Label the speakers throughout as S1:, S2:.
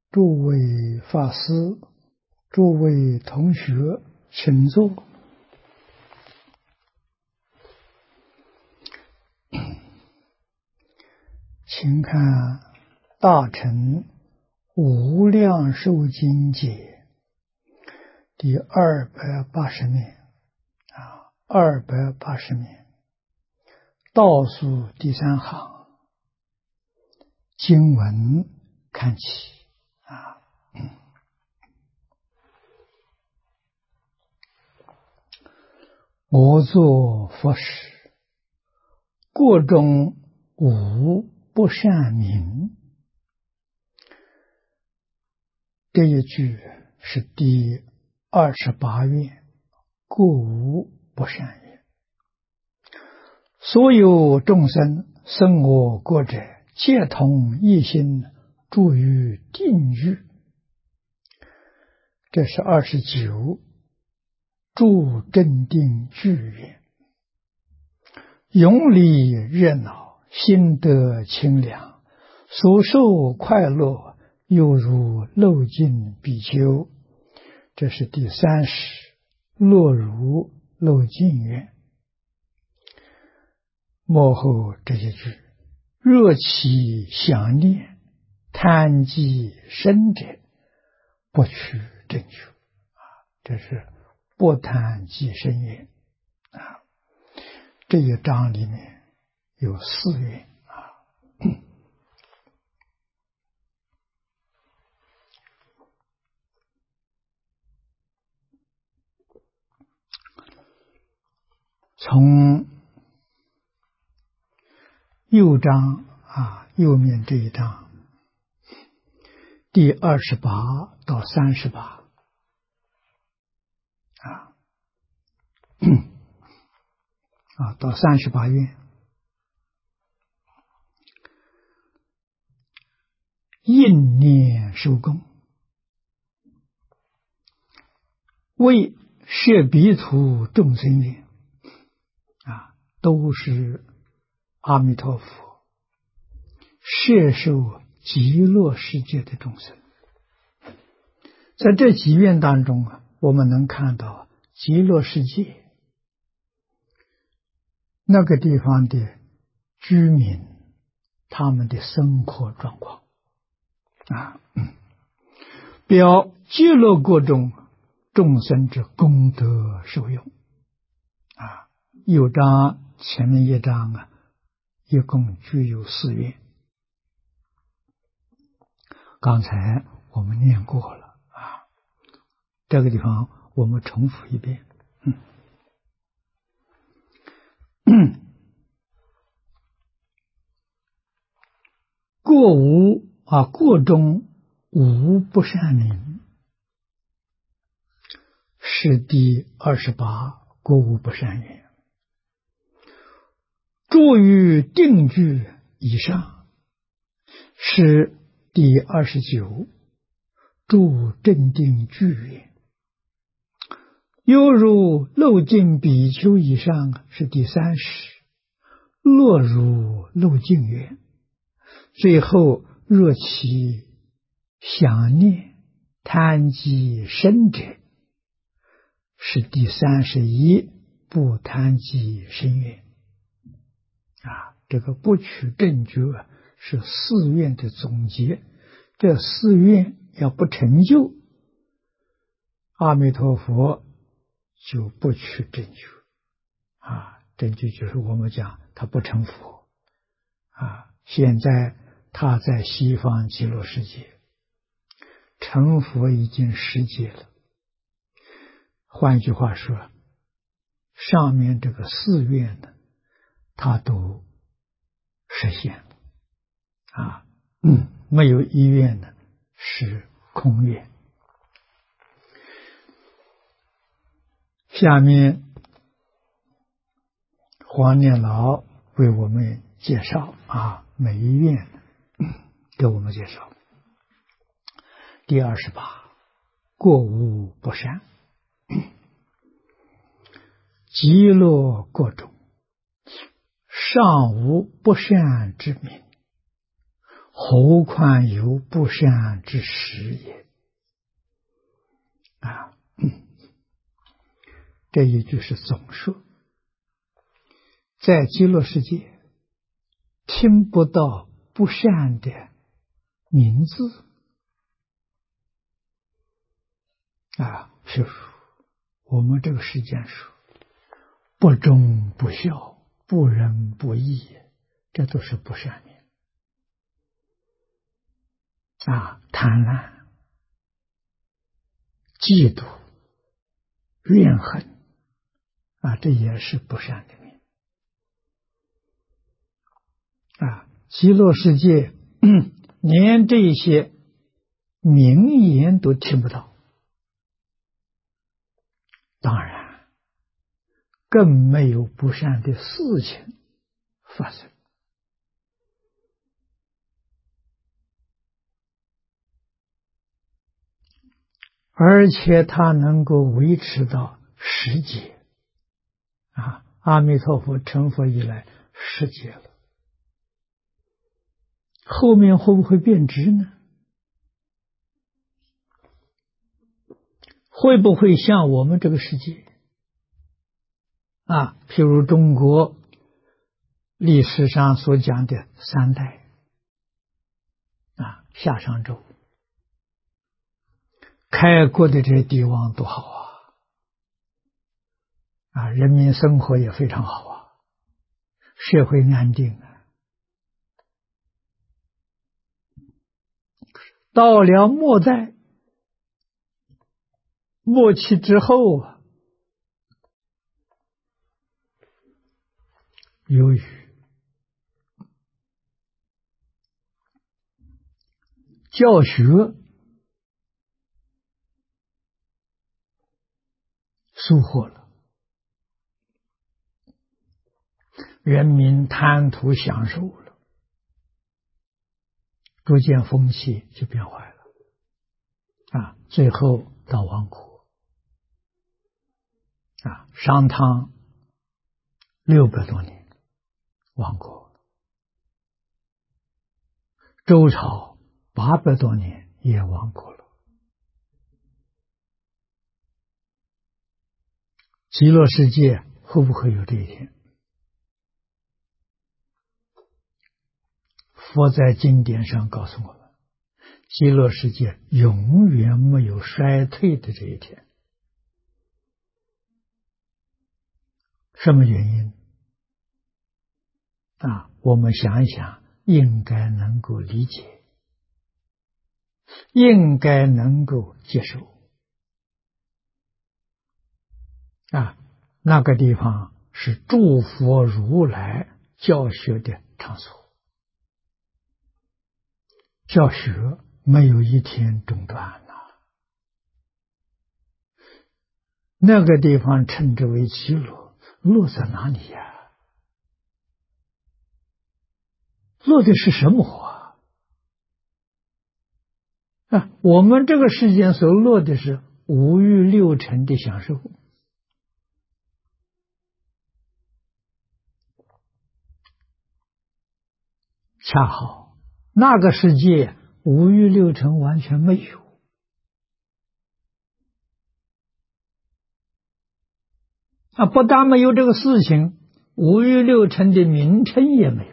S1: 诸位法师、诸位同学，请坐。请看《大乘无量寿经解》第280面280面倒数第3行经文看起我作佛时，过中无不善名。这一句是第28愿，过无不善言。所有众生生我国者，皆同一心，住于定域。这是29住正定具愿。永离热闹，心得清凉，所受快乐，犹如漏尽比丘。这是第30落如漏尽愿。末后这一句，热其想念，贪积生者，不取正觉。这是不贪积生愿。这一章里面有4愿。从右章右面这一章第28到38到38愿，应念受供，为摄彼土众生愿，都是阿弥陀佛摄受极乐世界的众生。在这几愿当中我们能看到极乐世界那个地方的居民他们的生活状况表极乐国中众生之功德受用右章前面一章一共具有4愿。刚才我们念过了这个地方我们重复一遍。过中无不善名，是第28过无不善愿。住于定具以上，是第29住正定具愿。犹如漏尽比丘以上，是第30落如漏尽愿。最后若其想念贪积生者，是第31不贪积生愿。这个不取正觉是4愿的总结。这4愿要不成就，阿弥陀佛就不取正觉正觉就是我们讲他不成佛现在他在西方极乐世界成佛已经10劫了。换句话说，上面这个4愿呢他都实现了没有1愿呢是空愿。下面黄念老为我们介绍每一愿给我们介绍。第28过无不善，极乐国中尚无不善之名， 何况有不善之时也。这一句是总说，在极乐世界听不到不善的名字譬如我们这个世间说不忠不孝、不仁不义，这都是不善名贪婪、嫉妒、怨恨这也是不善的名极乐世界连这些名言都听不到，当然更没有不善的事情发生。而且它能够维持到10劫阿弥陀佛成佛以来10劫了，后面会不会变质呢？会不会像我们这个世界譬如中国历史上所讲的3代夏商周开国的这些帝王多好人民生活也非常好社会安定到了末代末期之后由于教学疏忽了，人民贪图享受了，逐渐风气就变坏了最后到亡国商汤600多年亡国，周朝800多年也亡国了。极乐世界会不会有这一天？佛在经典上告诉我们，极乐世界永远没有衰退的这一天。什么原因我们想一想，应该能够理解，应该能够接受那个地方是诸佛如来教学的场所，教学没有一天中断那个地方称之为极乐，乐在哪里呀？乐的是什么我们这个世间所乐的是5欲6尘的享受恰好那个世界5欲6尘完全没有不但没有这个事情，5欲6尘的名称也没有，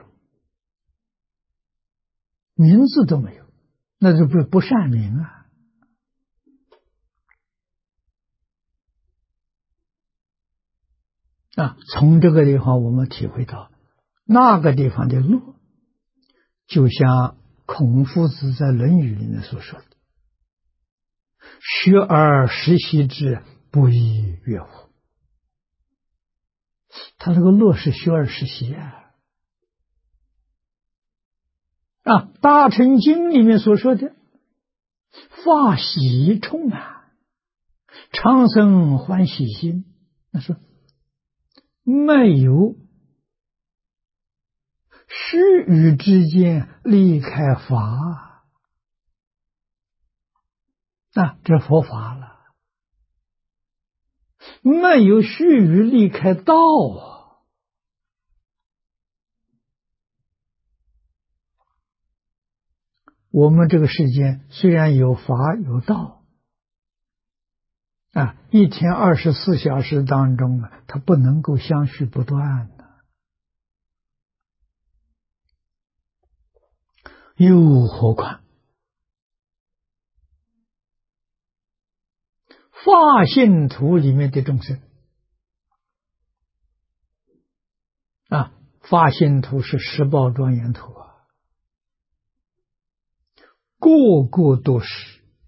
S1: 名字都没有，那就不善名从这个地方我们体会到那个地方的乐，就像孔夫子在《论语》里面所说的学而时习之，不亦说乎。他这个乐是学而时习大乘经里面所说的法喜充满，常生欢喜心，那说没有须臾之间离开法这佛法了，没有须臾离开道我们这个世间虽然有法有道啊，一天24小时当中啊，它不能够相续不断的。又何况法性图里面的众生啊，法性图是十报庄严图啊，个个都是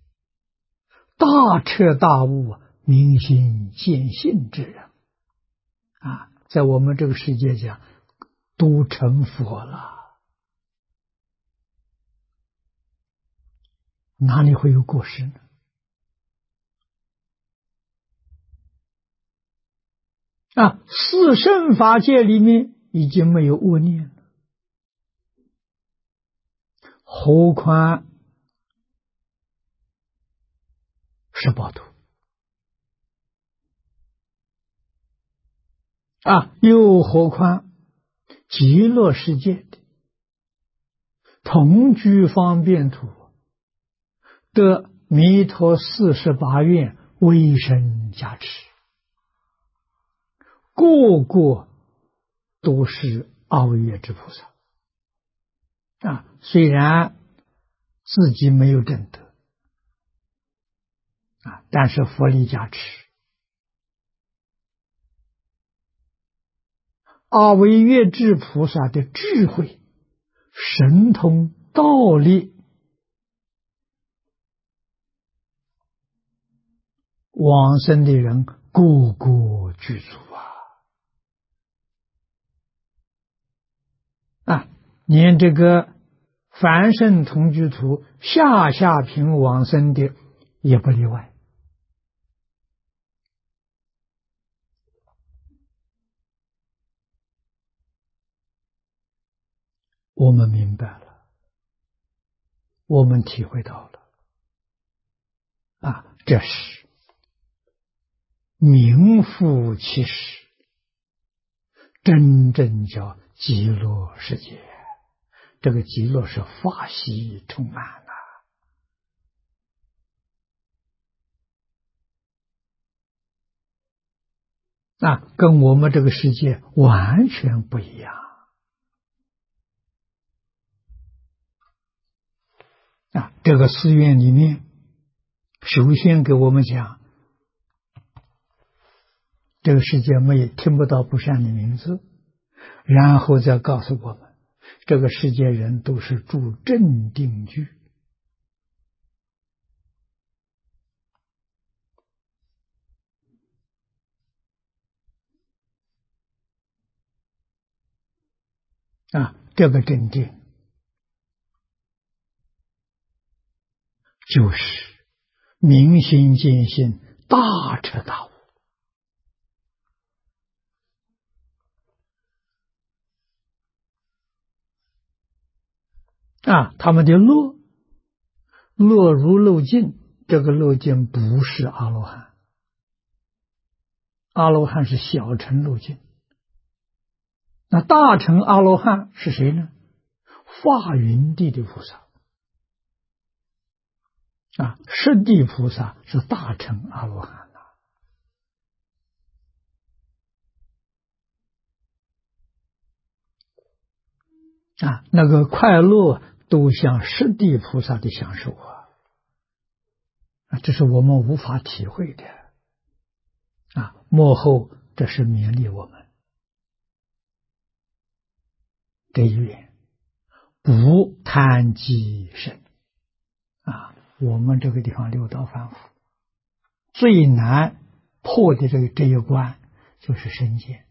S1: 大彻大悟、明心见性之人啊，在我们这个世界上都成佛了，哪里会有过失呢？啊，四圣法界里面已经没有恶念了，何况十报图啊，又何况极乐世界的同居方便土得弥陀48愿威神加持，个个都是阿惟越之菩萨啊，虽然自己没有证得啊，但是佛力加持，阿惟越之菩萨的智慧、神通、道力，往生的人个个具足啊！连这个凡圣同居图下下品往生的也不例外。我们明白了，我们体会到了啊，这是名副其实，真正叫极乐世界。这个极乐是法喜充满啊，跟我们这个世界完全不一样啊。这个寺院里面，首先给我们讲，这个世界没有听不到不善的名字，然后再告诉我们，这个世界人都是住正定居啊，这个正定就是明心见性，大彻大悟啊。他们的乐如漏尽，这个漏尽不是阿罗汉，阿罗汉是小乘漏尽，那大乘阿罗汉是谁呢？法云地的菩萨啊，十地菩萨是大乘阿罗汉啊，那个快乐都像十地菩萨的享受啊，这是我们无法体会的啊。幕后这是勉励我们这一愿，不贪积身啊。我们这个地方六道凡夫最难破的这一关就是身见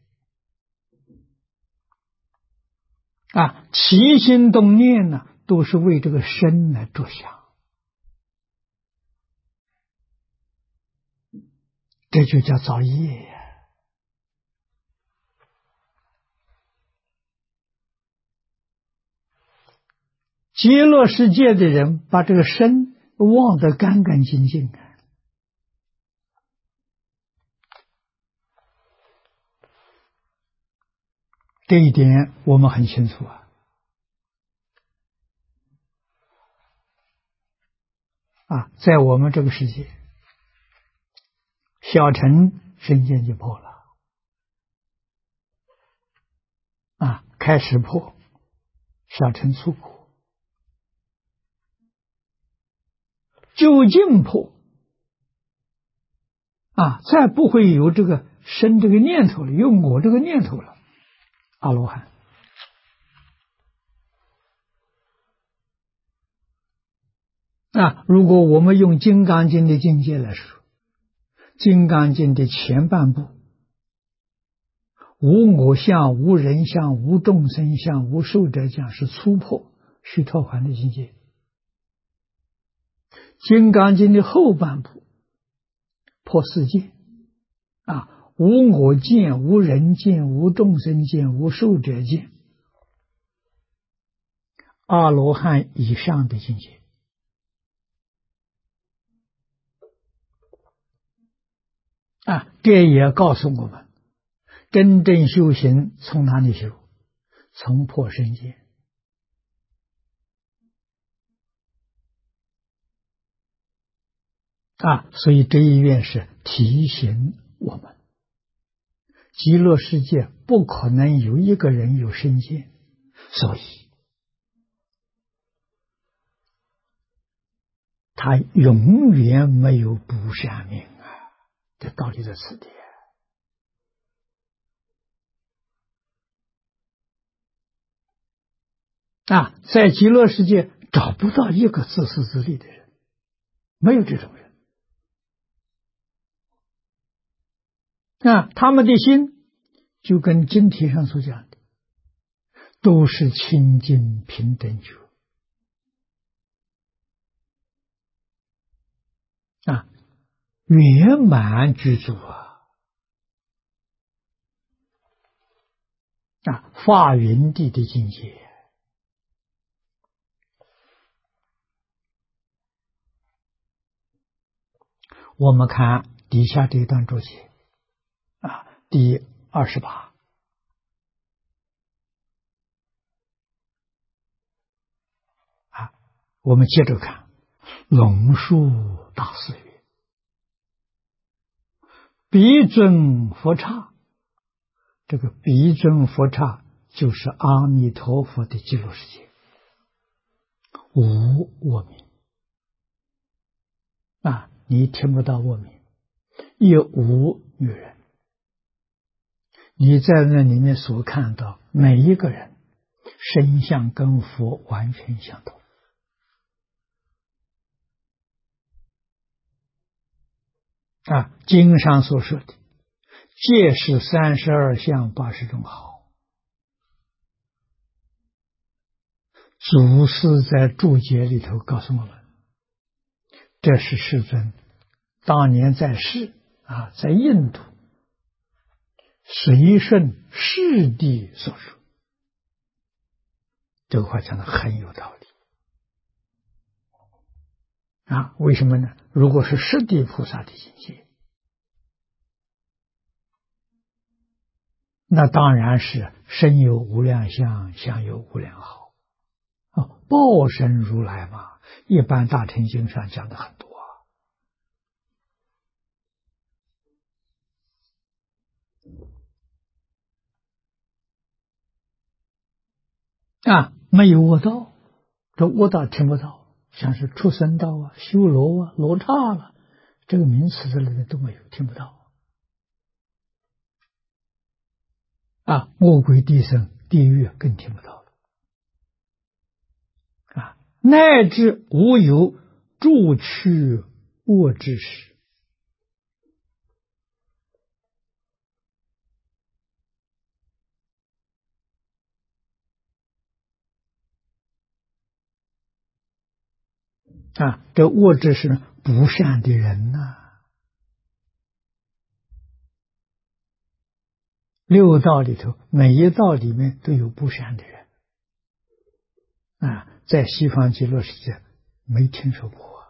S1: 啊，起心动念呢，都是为这个身来着想，这就叫造业呀。极乐世界的人把这个身忘得干干净净啊，这一点我们很清楚啊。 在我们这个世界，小乘身见就破了，开始破，小乘粗苦，究竟破，再不会有这个生这个念头了，有我这个念头了，阿罗汉。如果我们用《金刚经》的境界来说，《金刚经》的前半部，无我相、无人相、无众生相、无寿者相，是粗破须陀洹的境界。《金刚经》的后半部破世界，无我见、无人见、无众生见、无寿者见，阿罗汉以上的境界。这也告诉我们，真正修行从哪里修？从破身见。所以这一愿是提醒我们，极乐世界不可能有一个人有身见，所以他永远没有不善命这道理在此地。在极乐世界找不到一个自私自利的人，没有这种人。他们的心就跟经题上所讲的，都是清净平等觉。圆满具足法云地的境界。我们看底下这一段注解第28，我们接着看龙树大师曰：彼尊佛刹，这个彼尊佛刹就是阿弥陀佛的极乐世界，无我名你听不到我名，也无女人。你在那里面所看到每一个人身相跟佛完全相同。经上所说的皆是32相80种好，祖师在注解里头告诉我们，这是世尊当年在世在印度随顺世地所说。这个话讲得很有道理为什么呢？如果是世地菩萨的境界，那当然是身有无量相，相有无量好报身如来嘛，一般大乘经上讲的很多没有卧道，这卧道听不到，像是畜生道修罗罗刹了，这个名词之类的都没有，听不到魔鬼地生地狱更听不到了乃至无有住趣卧之时。这卧之时不善的人六道里头每一道里面都有不善的人在西方极乐世界没听说过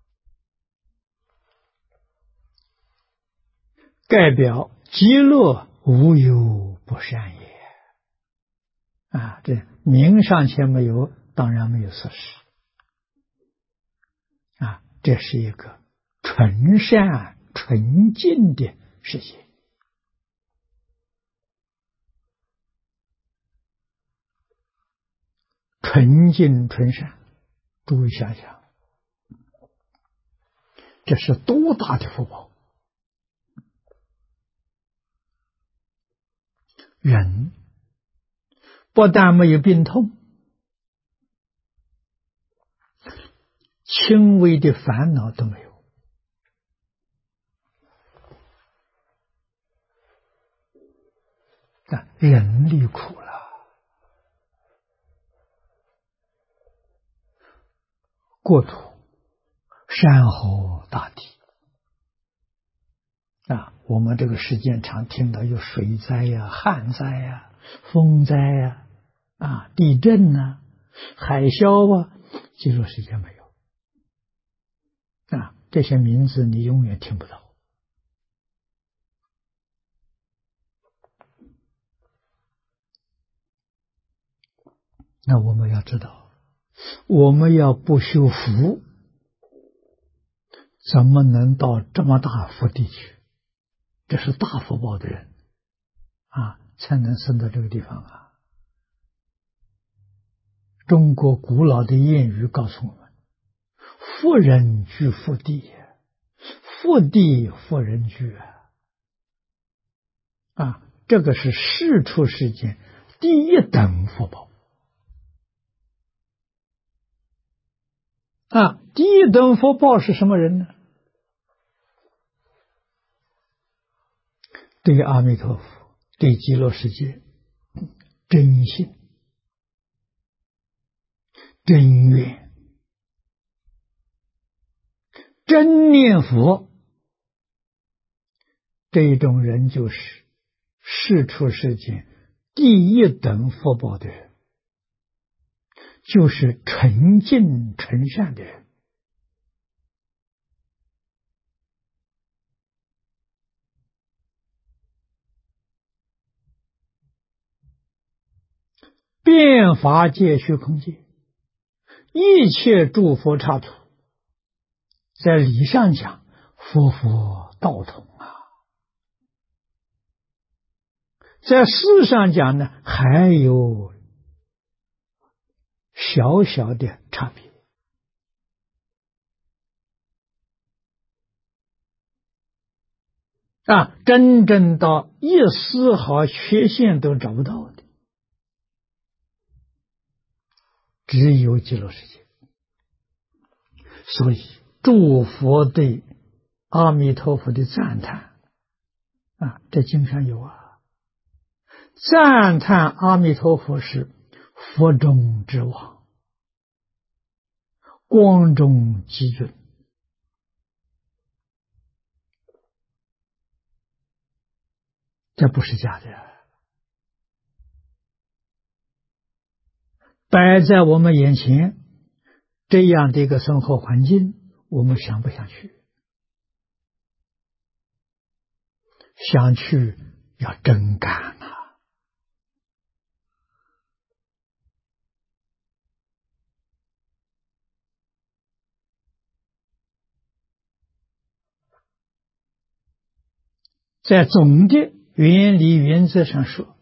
S1: 盖表极乐无有不善也这名尚且没有，当然没有色识这是一个纯善纯净的世界。纯净纯善，诸位想想，这是多大的福报！人不但没有病痛，轻微的烦恼都没有。人离苦了，国土山河大地我们这个时间常听到有水灾呀、旱灾呀、风灾呀、地震呐、海啸啊，极乐世界没有这些名字你永远听不到。那我们要知道，我们要不修福，怎么能到这么大福地去？这是大福报的人才能升到这个地方中国古老的谚语告诉我们：福人居福地，福地福人居这个是世出世间第一等福报第一等福报是什么人呢？对阿弥陀佛，对极乐世界真信真愿真念佛，这种人就是世出世间第一等福报的人，就是纯净纯善的人遍法界虚空界，一切诸佛刹土，在理上讲，佛佛道同在事上讲呢，还有小小的差别真正到一丝毫缺陷都找不到的，只有极乐世界。所以诸佛对阿弥陀佛的赞叹在经上有赞叹阿弥陀佛是佛中之王，光中极尊，这不是假的，摆在我们眼前这样的一个生活环境，我们想不想去？想去要真干在总的原理原则上说，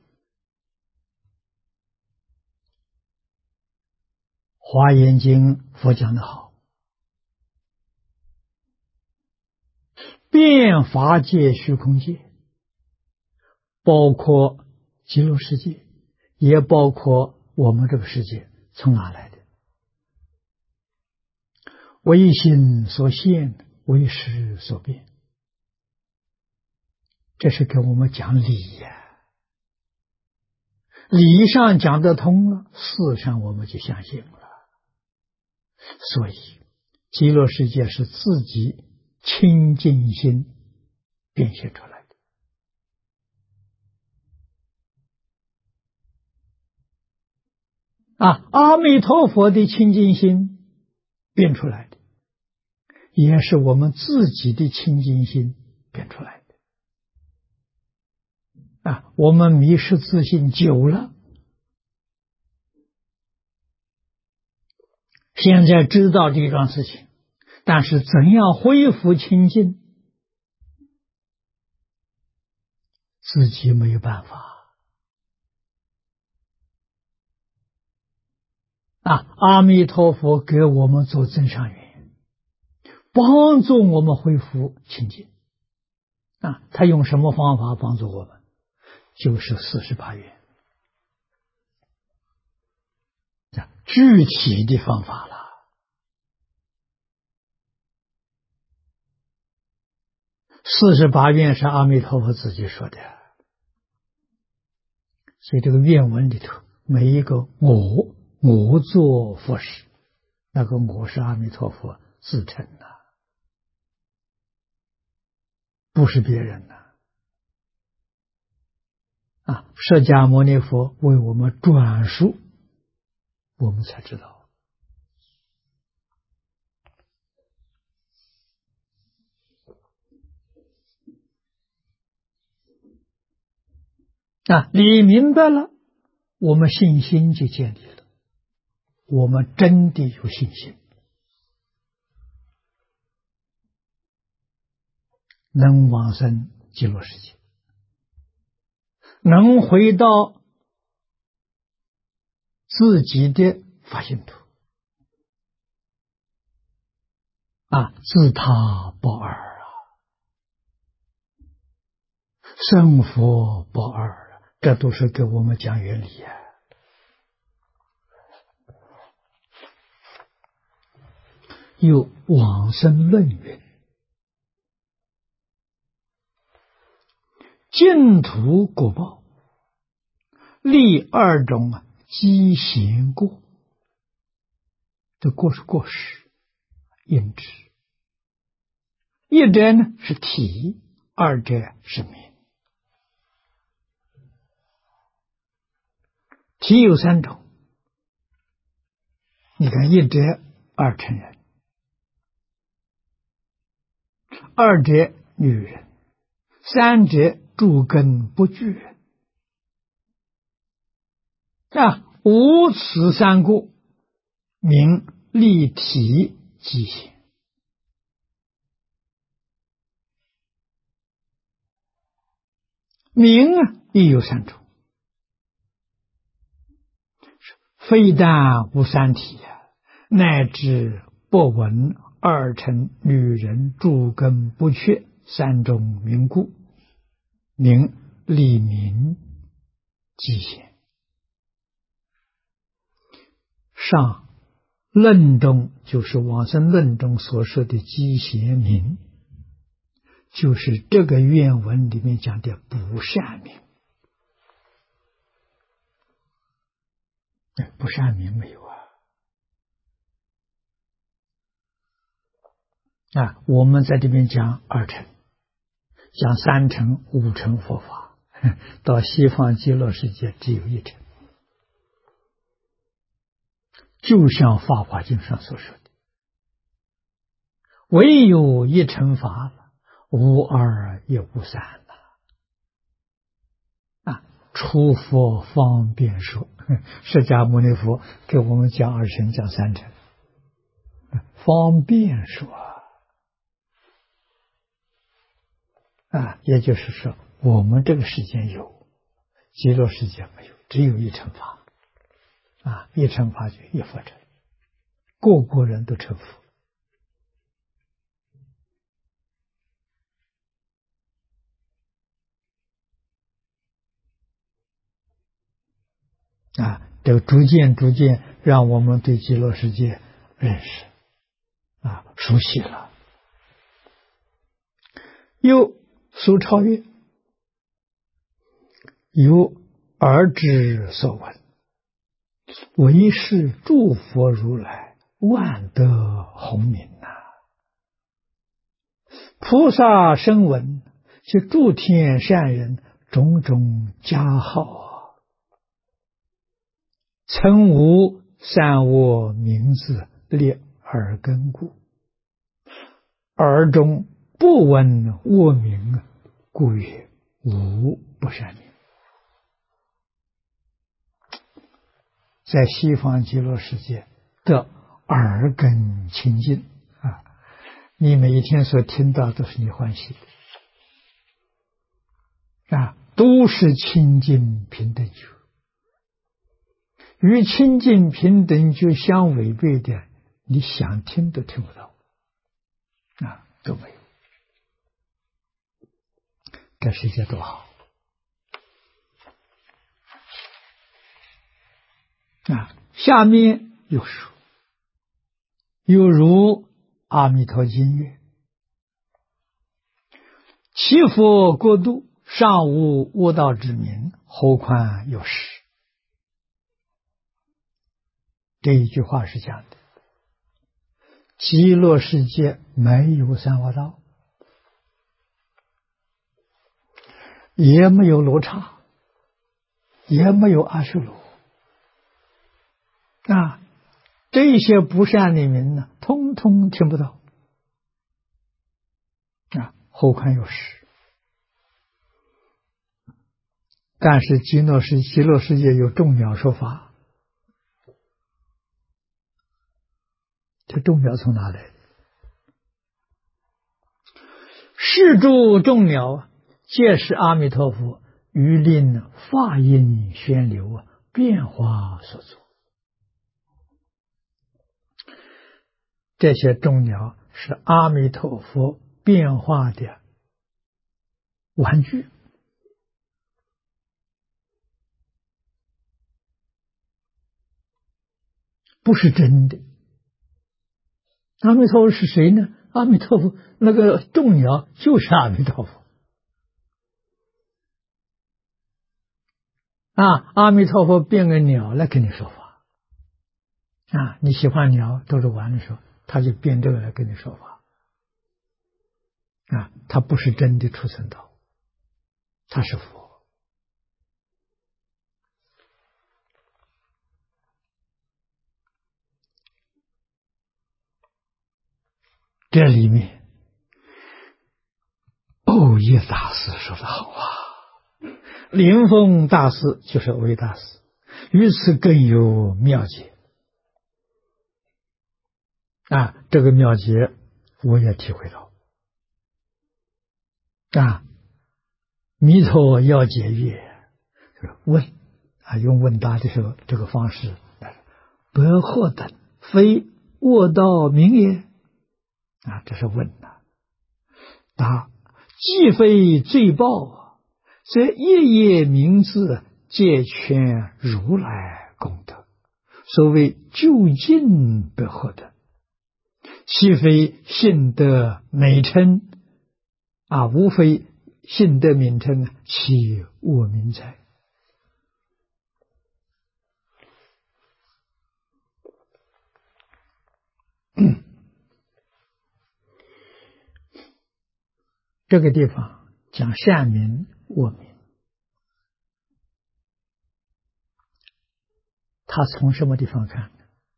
S1: 华严经佛讲得好，遍法界虚空界，包括极乐世界，也包括我们这个世界，从哪来的？为心所现，为识所变，这是给我们讲理理上讲得通了，事上我们就相信了。所以极乐世界是自己清净心变现出来的阿弥陀佛的清净心变出来的，也是我们自己的清净心变出来的我们迷失自信久了，现在知道这桩事情， 但是怎样恢复清净，自己没有办法。阿弥陀佛给我们做增上缘，帮助我们恢复清净。他用什么方法帮助我们？就是48愿，具体的方法了。48愿是阿弥陀佛自己说的，所以这个愿文里头每一个我做佛事，那个我是阿弥陀佛自称的，不是别人的。释迦牟尼佛为我们转述，我们才知道。你明白了，我们信心就建立了，我们真的有信心，能往生极乐世界，能回到自己的发心土，自他不二生佛不二，这都是给我们讲原理有往生论云：净土果报，立2种积贤过。这过是过失，因知。一者呢是体，二者是名。体有3种，你看一者二乘人，二者女人，三者诸根不具人。无此3故，名立体积贤。名亦有3种，非但无3体，乃至不闻二乘女人诸根不缺3种名故，名立名积贤。上论中，就是往生论中所说的积贤名，就是这个愿文里面讲的不善名。不善名没有我们在这边讲2乘，讲3乘、5乘佛法，到西方极乐世界只有1乘。就像《法华经》上所说的，唯有1乘法，无二也无三出佛方便说，释迦牟尼佛给我们讲2乘，讲3乘，方便说也就是说，我们这个世界有，极乐世界没有，只有1乘法1乘法就1佛乘，个个人都成佛。这个逐渐让我们对极乐世界认识熟悉了。又苏超越，由耳之所闻，唯是诸佛如来万德洪名菩萨声闻及诸天善人种种加号曾无三我名字列耳根故，耳中不闻我名，故曰无不善名。在西方极乐世界的耳根清净你每一天所听到都是你欢喜的都是清净平等觉。与清净平等觉相违背的，你想听都听不到都没有。这世界多好下面又说，又如阿弥陀经曰：其佛国度尚无悟道之名，何况有时。这一句话是讲的，极乐世界没有三恶道，也没有罗刹，也没有阿修罗这些不善的名呢，通通听不到何况有时。但是极乐世界有众鸟说法，这众鸟从哪来的？是诸众鸟皆是阿弥陀佛于令法音宣流变化所作。这些众鸟是阿弥陀佛变化的玩具，不是真的。阿弥陀佛是谁呢？阿弥陀佛那个众鸟就是阿弥陀佛阿弥陀佛变个鸟来跟你说法你喜欢鸟都是玩的时候，他就变这个来跟你说法他不是真的出生道，他是佛。这里面欧耶大师说的好灵峰大师就是欧耶大师，于此更有妙解这个妙解我也体会到弥陀要解曰，问用问答的时候这个方式，不惑等非卧道名也这是问答既非罪报，则夜夜名字皆全如来功德，所谓究竟不惑等，岂非信德美称无非信德名称，其恶名哉？这个地方讲善名恶名，他从什么地方看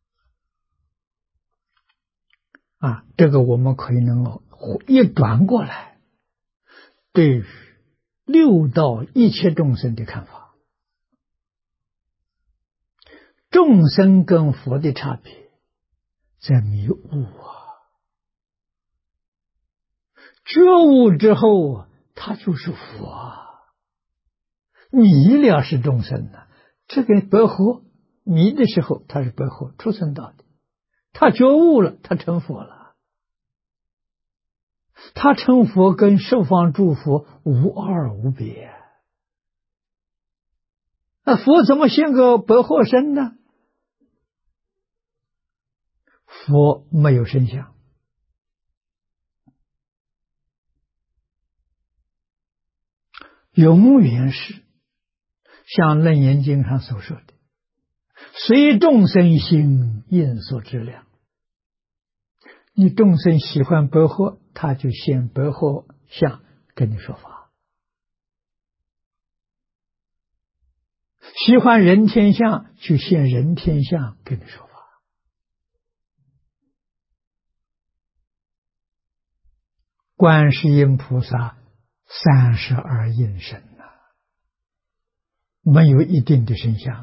S1: 这个我们可以能够一转过来，对于六道一切众生的看法。众生跟佛的差别在迷悟觉悟之后他就是佛迷了是众生这个白惑迷的时候他是白惑出生道的，他觉悟了他成佛了，他成佛跟十方诸佛无二无别佛怎么现个白惑身呢？佛没有身相永远是像楞严经上所说的，随众生心应所知量。你众生喜欢白鹤，他就现白鹤相跟你说法；喜欢人天相，就现人天相跟你说法。观世音菩萨32应身没有一定的身相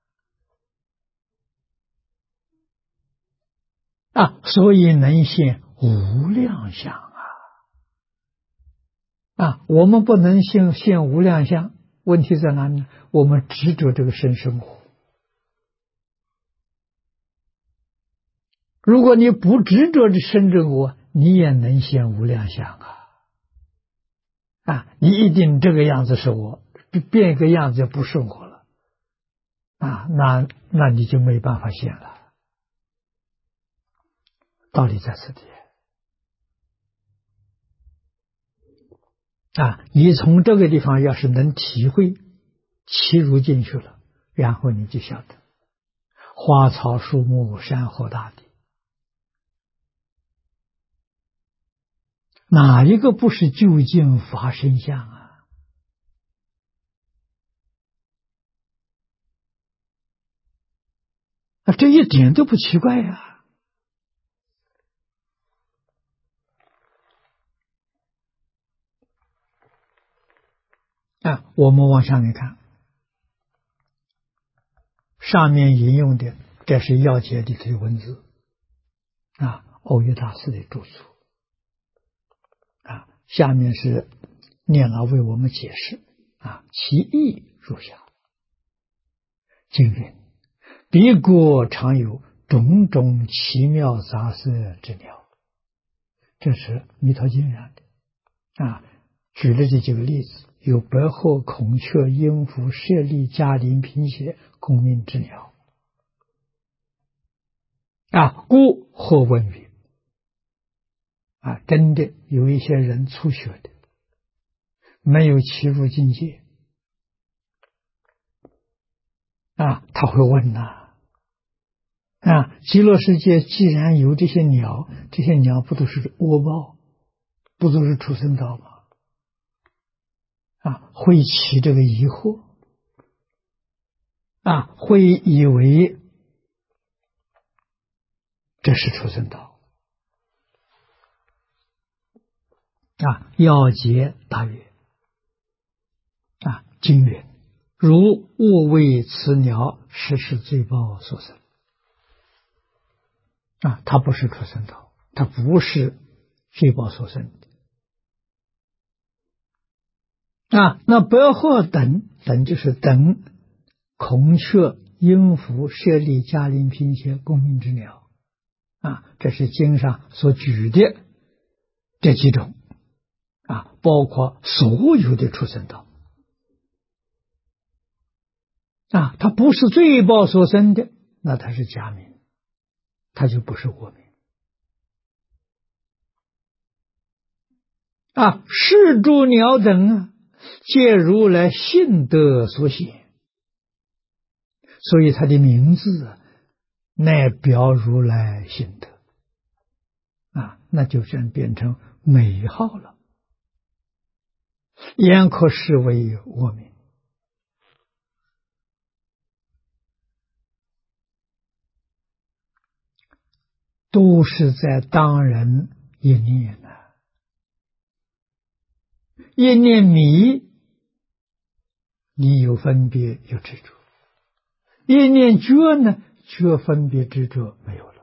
S1: 所以能现无量相我们不能现无量相，问题在哪里呢？我们执着这个生生活。如果你不执着这生生活，你也能现无量相你一定这个样子是我，变一个样子就不是我了那你就没办法现了。道理在此地你从这个地方要是能体会其入进去了，然后你就晓得花草树木山河大地哪一个不是究竟法身相这一点都不奇怪我们往下面看，上面引用的这是要解里头的文字欧约大师的著作下面是念老为我们解释其意如下：经云，彼国常有种种奇妙杂色之鸟。这是弥陀经上的举了这几个例子，有白鹤、孔雀、鹰蝠、舍利、迦陵、频伽、共鸣之鸟故或问云真的有一些人初学的，没有起入境界他会问极乐世界既然有这些鸟，这些鸟不都是恶报，不都是畜生道吗？会起这个疑惑会以为这是畜生道要解答曰经云，如勿为此鸟，实是罪报所生它不是畜生道，它不是罪报所生的那白鹤等就是等孔雀、鹰蝠、舍利、迦陵、频伽、共鸣之鸟这是经上所举的这几种包括所有的畜生道它不是罪报所生的，那它是假名，它就不是我名是诸鸟等皆如来性德所显，所以它的名字乃表如来性德那就变成美号了，焉可视为我名？都是在当人一念一念迷，你有分别有执着；一念觉呢，觉分别执着没有了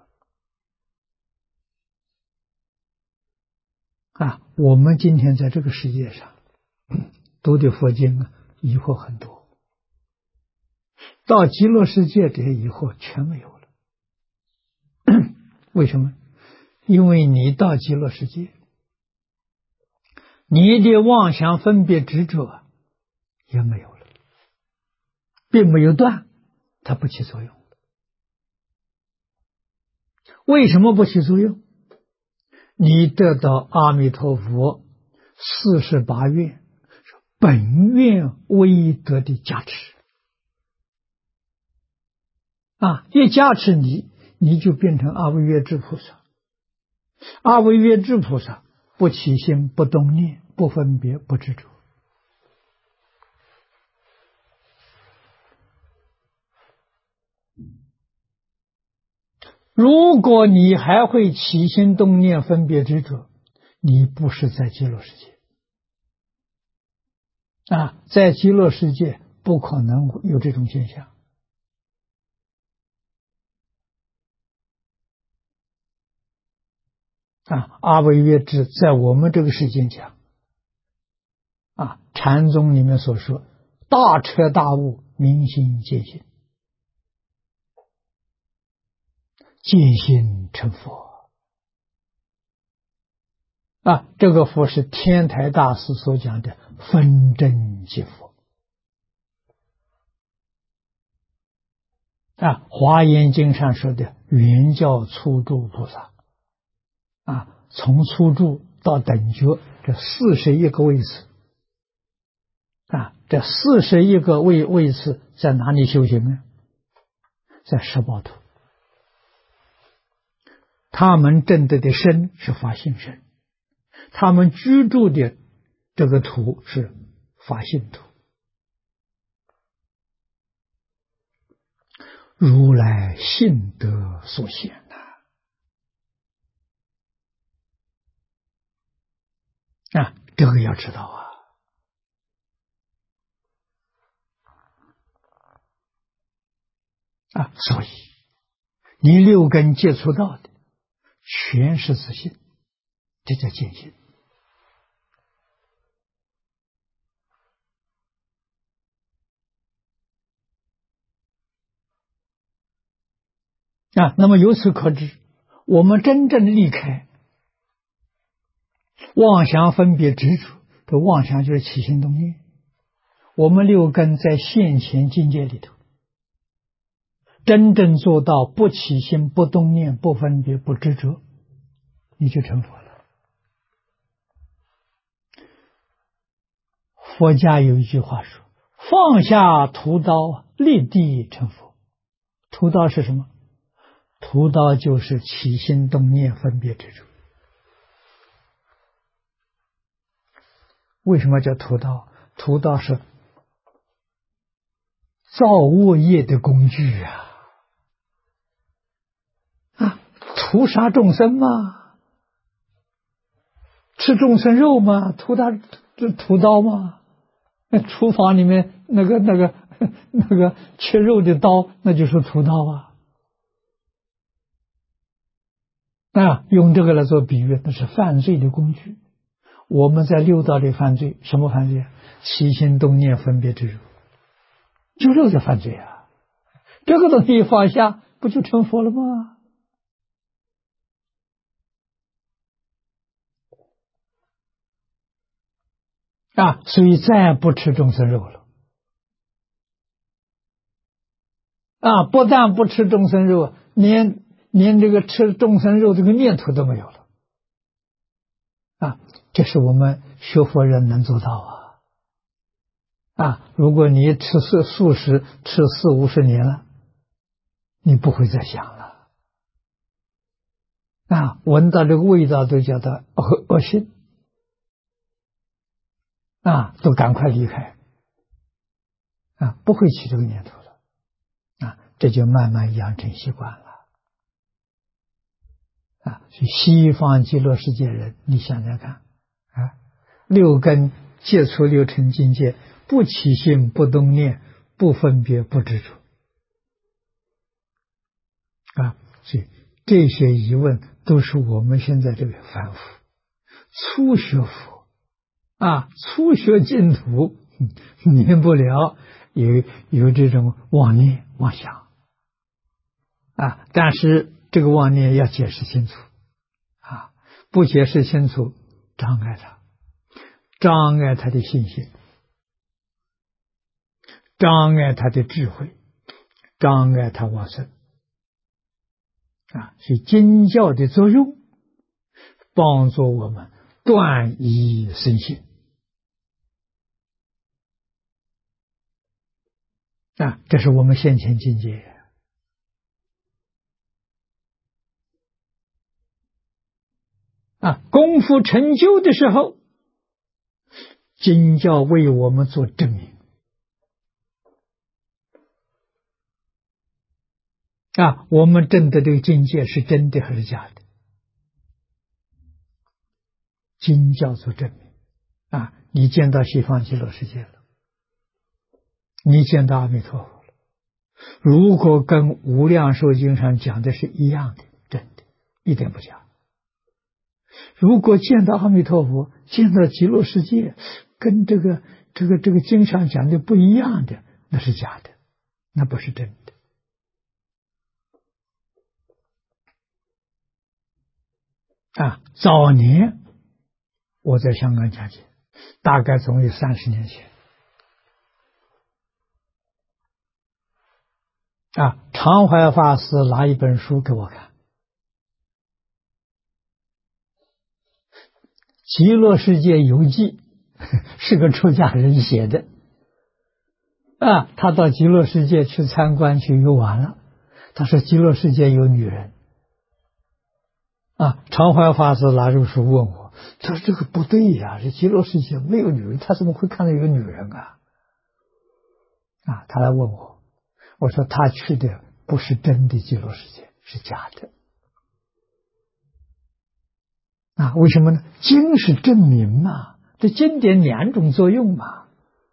S1: 我们今天在这个世界上读的佛经疑惑很多，到极乐世界这些疑惑全没有了为什么？因为你到极乐世界，你的妄想分别执着也没有了，并没有断，它不起作用。为什么不起作用？你得到阿弥陀佛48愿本愿威德的加持一加持你，你就变成阿惟越致菩萨。阿惟越致菩萨不起心，不动念，不分别，不执着。如果你还会起心动念、分别执着，你不是在极乐世界在极乐世界不可能有这种现象。 阿惟越致在我们这个世间讲，禅宗里面所说，大彻大悟，明心见性，见性成佛。这个佛是天台大师所讲的分真即佛。华严经上说的圆教初住菩萨，从初住到等觉这41个位次，这41个位次在哪里修行呢？在十报图。他们证得的身是法性身，他们居住的这个土是法性土。如来性德所显这个要知道所以你六根接触到的全是自性，这叫见性。那么由此可知，我们真正离开妄想分别执着，这妄想就是起心动念。我们六根在现前境界里头，真正做到不起心、不动念、不分别、不执着，你就成佛了。佛家有一句话说：放下屠刀，立地成佛。屠刀是什么？屠刀就是起心动念、分别执着。为什么叫屠刀？屠刀是造恶业的工具屠杀众生嘛，吃众生肉嘛，屠刀嘛。厨房里面那个切肉的刀，那就是屠刀用这个来做比喻，那是犯罪的工具。我们在六道里犯罪，什么犯罪？起心动念、分别执着，就是犯罪这个东西放下，不就成佛了吗？所以再不吃众生肉了。不但不吃众生肉，连这个吃众生肉这个念头都没有了。这是我们学佛人能做到如果你吃素食吃40-50年了，你不会再想了闻到这个味道都觉得恶心都赶快离开不会起这个念头了这就慢慢养成习惯了所以西方极乐世界人，你想想看六根接触六尘境界，不起心、不动念、不分别、不执着所以这些疑问都是我们现在这个凡夫初学佛初学净土免不了有这种妄念妄想但是这个妄念要解释清楚不解释清楚，障碍他的信心，障碍他的智慧，障碍他往生所以经教的作用帮助我们断疑生信这是我们现前境界功夫成就的时候，经教为我们做证明我们证的这个境界是真的还是假的？经教做证明你见到西方极乐世界了，你见到阿弥陀佛了，如果跟无量寿经上讲的是一样的，真的，一点不假如果见到阿弥陀佛，见到极乐世界，跟这个经上讲的不一样的，那是假的，那不是真的。早年我在香港讲解，大概总有30年前。常怀法师拿一本书给我看，《极乐世界游记》，是个出家人写的。他到极乐世界去参观去游玩了，他说极乐世界有女人。常怀法师拿着书问我，他说这个不对呀，这极乐世界没有女人，他怎么会看到有女人啊？他来问我，我说他去的不是真的极乐世界，是假的。为什么呢？经是证明嘛，这经典2种作用嘛。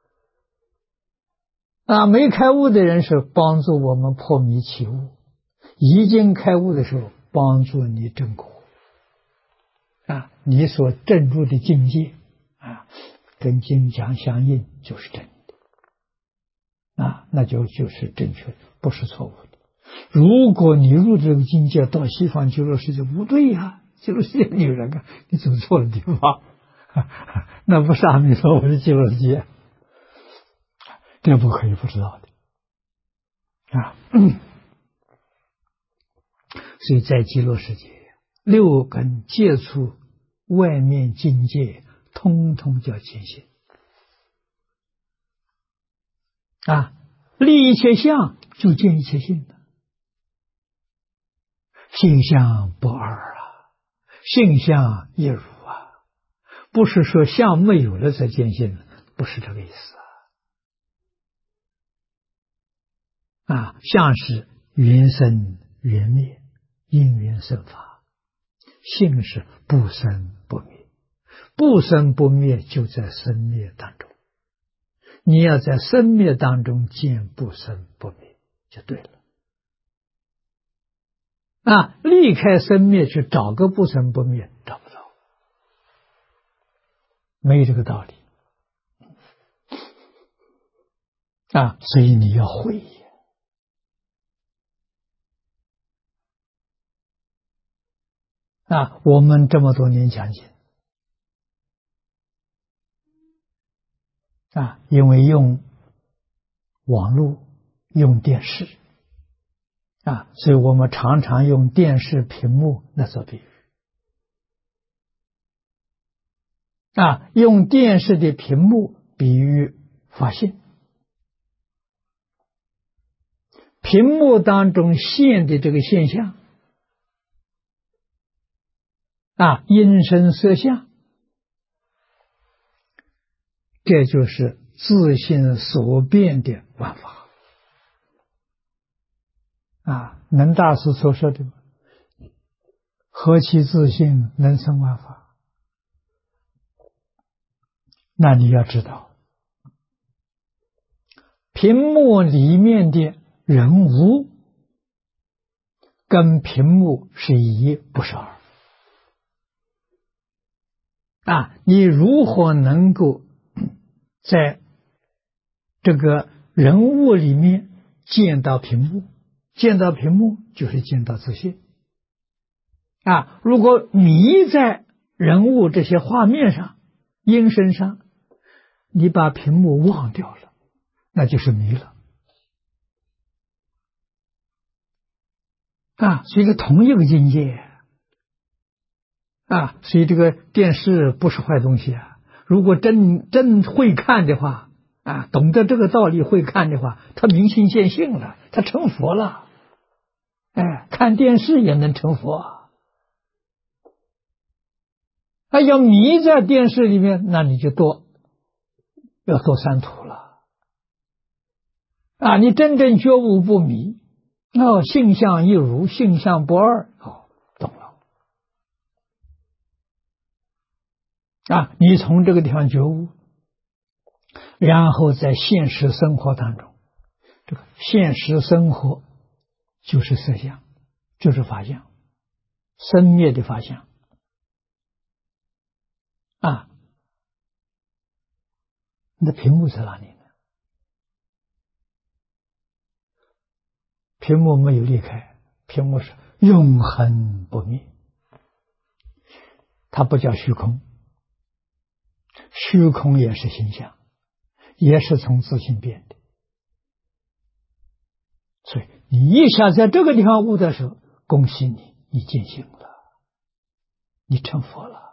S1: 没开悟的人是帮助我们破迷起悟，已经开悟的时候帮助你证果。你所证入的境界跟经讲相应，就是真的。那就是正确的，不是错误的。如果你入这个境界到西方极乐世界，不对呀，极乐世界女人你走错了地方，那不是阿弥陀佛，是极乐世界，这不可以不知道的所以在极乐世界，6根接触外面境界，通通叫见性立一切相就见一切性了。性相不二性相一如不是说相没有了才见性，不是这个意思相是缘生缘灭，因缘生法，性是不生不灭，不生不灭就在生灭当中，你要在生灭当中见不生不灭就对了离开生灭去找个不生不灭，找不到，没这个道理所以你要会我们这么多年讲解因为用网络用电视所以我们常常用电视屏幕来做比喻用电视的屏幕比喻法性，屏幕当中现的这个现象音声色相，这就是自性所变的万法能大师所说的何其自性能生万法。那你要知道，屏幕里面的人物跟屏幕是一不是二你如何能够在这个人物里面见到屏幕？见到屏幕就是见到自性如果迷在人物这些画面上、音声上，你把屏幕忘掉了，那就是迷了所以是同一个境界所以这个电视不是坏东西如果真会看的话懂得这个道理会看的话，他明心见性了，他成佛了看电视也能成佛要迷在电视里面，那你就要堕三途了你真正觉悟不迷性相一如，性相不二懂了你从这个地方觉悟，然后在现实生活当中，这个现实生活就是色相，就是法相，生灭的法相你的屏幕在哪里呢？屏幕没有离开，屏幕是永恒不灭，它不叫虚空，虚空也是形象，也是从自性变的。所以你一下在这个地方悟的时候，恭喜你，你见性了，你成佛了。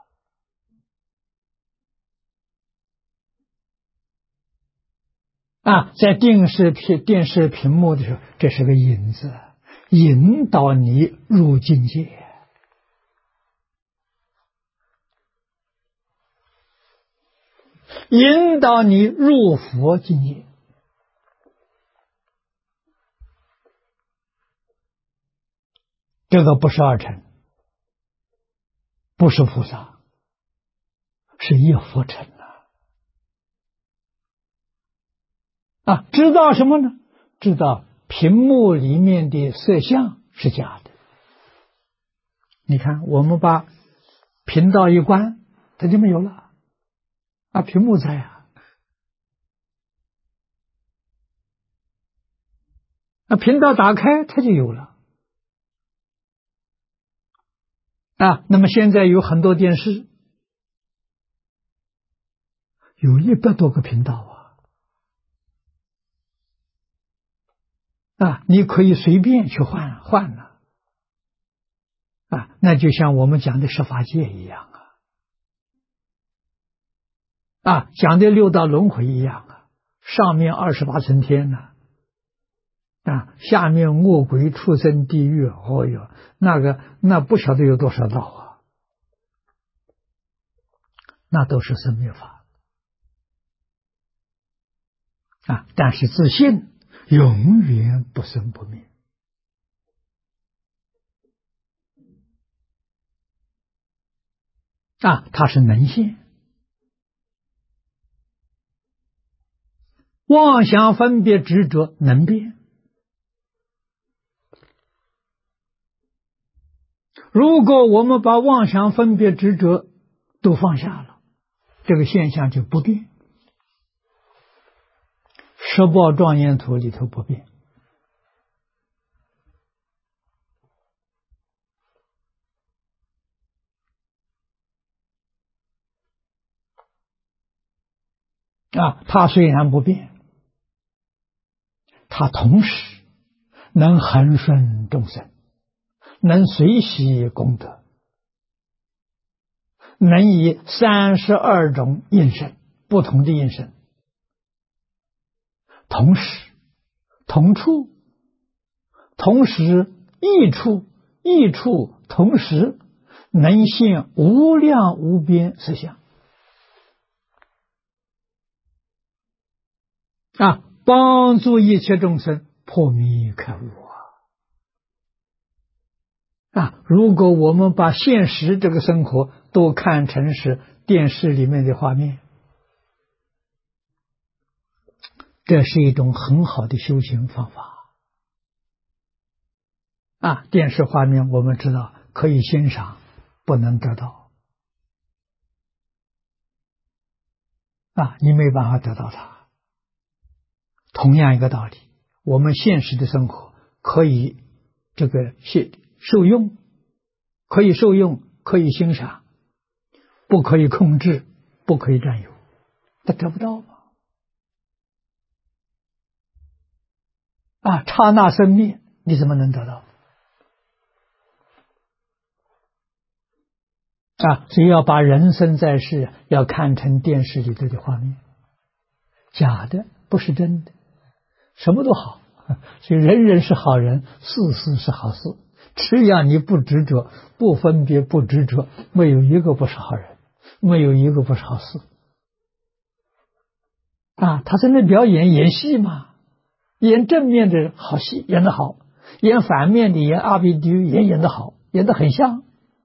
S1: 在电视屏幕的时候，这是个引子，引导你入境界，引导你入佛境界。这个不是二乘，不是菩萨，是一佛乘知道什么呢？知道屏幕里面的色相是假的。你看，我们把频道一关，它就没有了。屏幕在频道打开，它就有了。那么现在有很多电视，有100多个频道你可以随便去换了那就像我们讲的十法界一样讲的六道轮回一样上面28层天下面恶鬼畜生地狱，哦哟，那不晓得有多少道那都是生灭法但是自信永远不生不灭它是能现。妄想分别执着能变。如果我们把妄想分别执着都放下了，这个现象就不变。十报庄严图里头不变。它虽然不变，它同时能恒顺众生，能随喜功德，能以32种应身，不同的应身，同时同处，同时异处，异处同时能现无量无边色相帮助一切众生破迷开悟如果我们把现实这个生活都看成是电视里面的画面，这是一种很好的修行方法电视画面我们知道可以欣赏，不能得到你没办法得到它。同样一个道理，我们现实的生活可以受用，可以受用，可以欣赏，不可以控制，不可以占有，他得不到刹那生灭，你怎么能得到所以要把人生在世要看成电视里头的画面，假的不是真的，什么都好，所以人人是好人，事事是好事，只要你不执着，不分别，不执着，没有一个不是好人，没有一个不是好事他在那表演戏嘛，演正面的好戏演得好，演反面的演阿鼻地狱也演得好，演得很像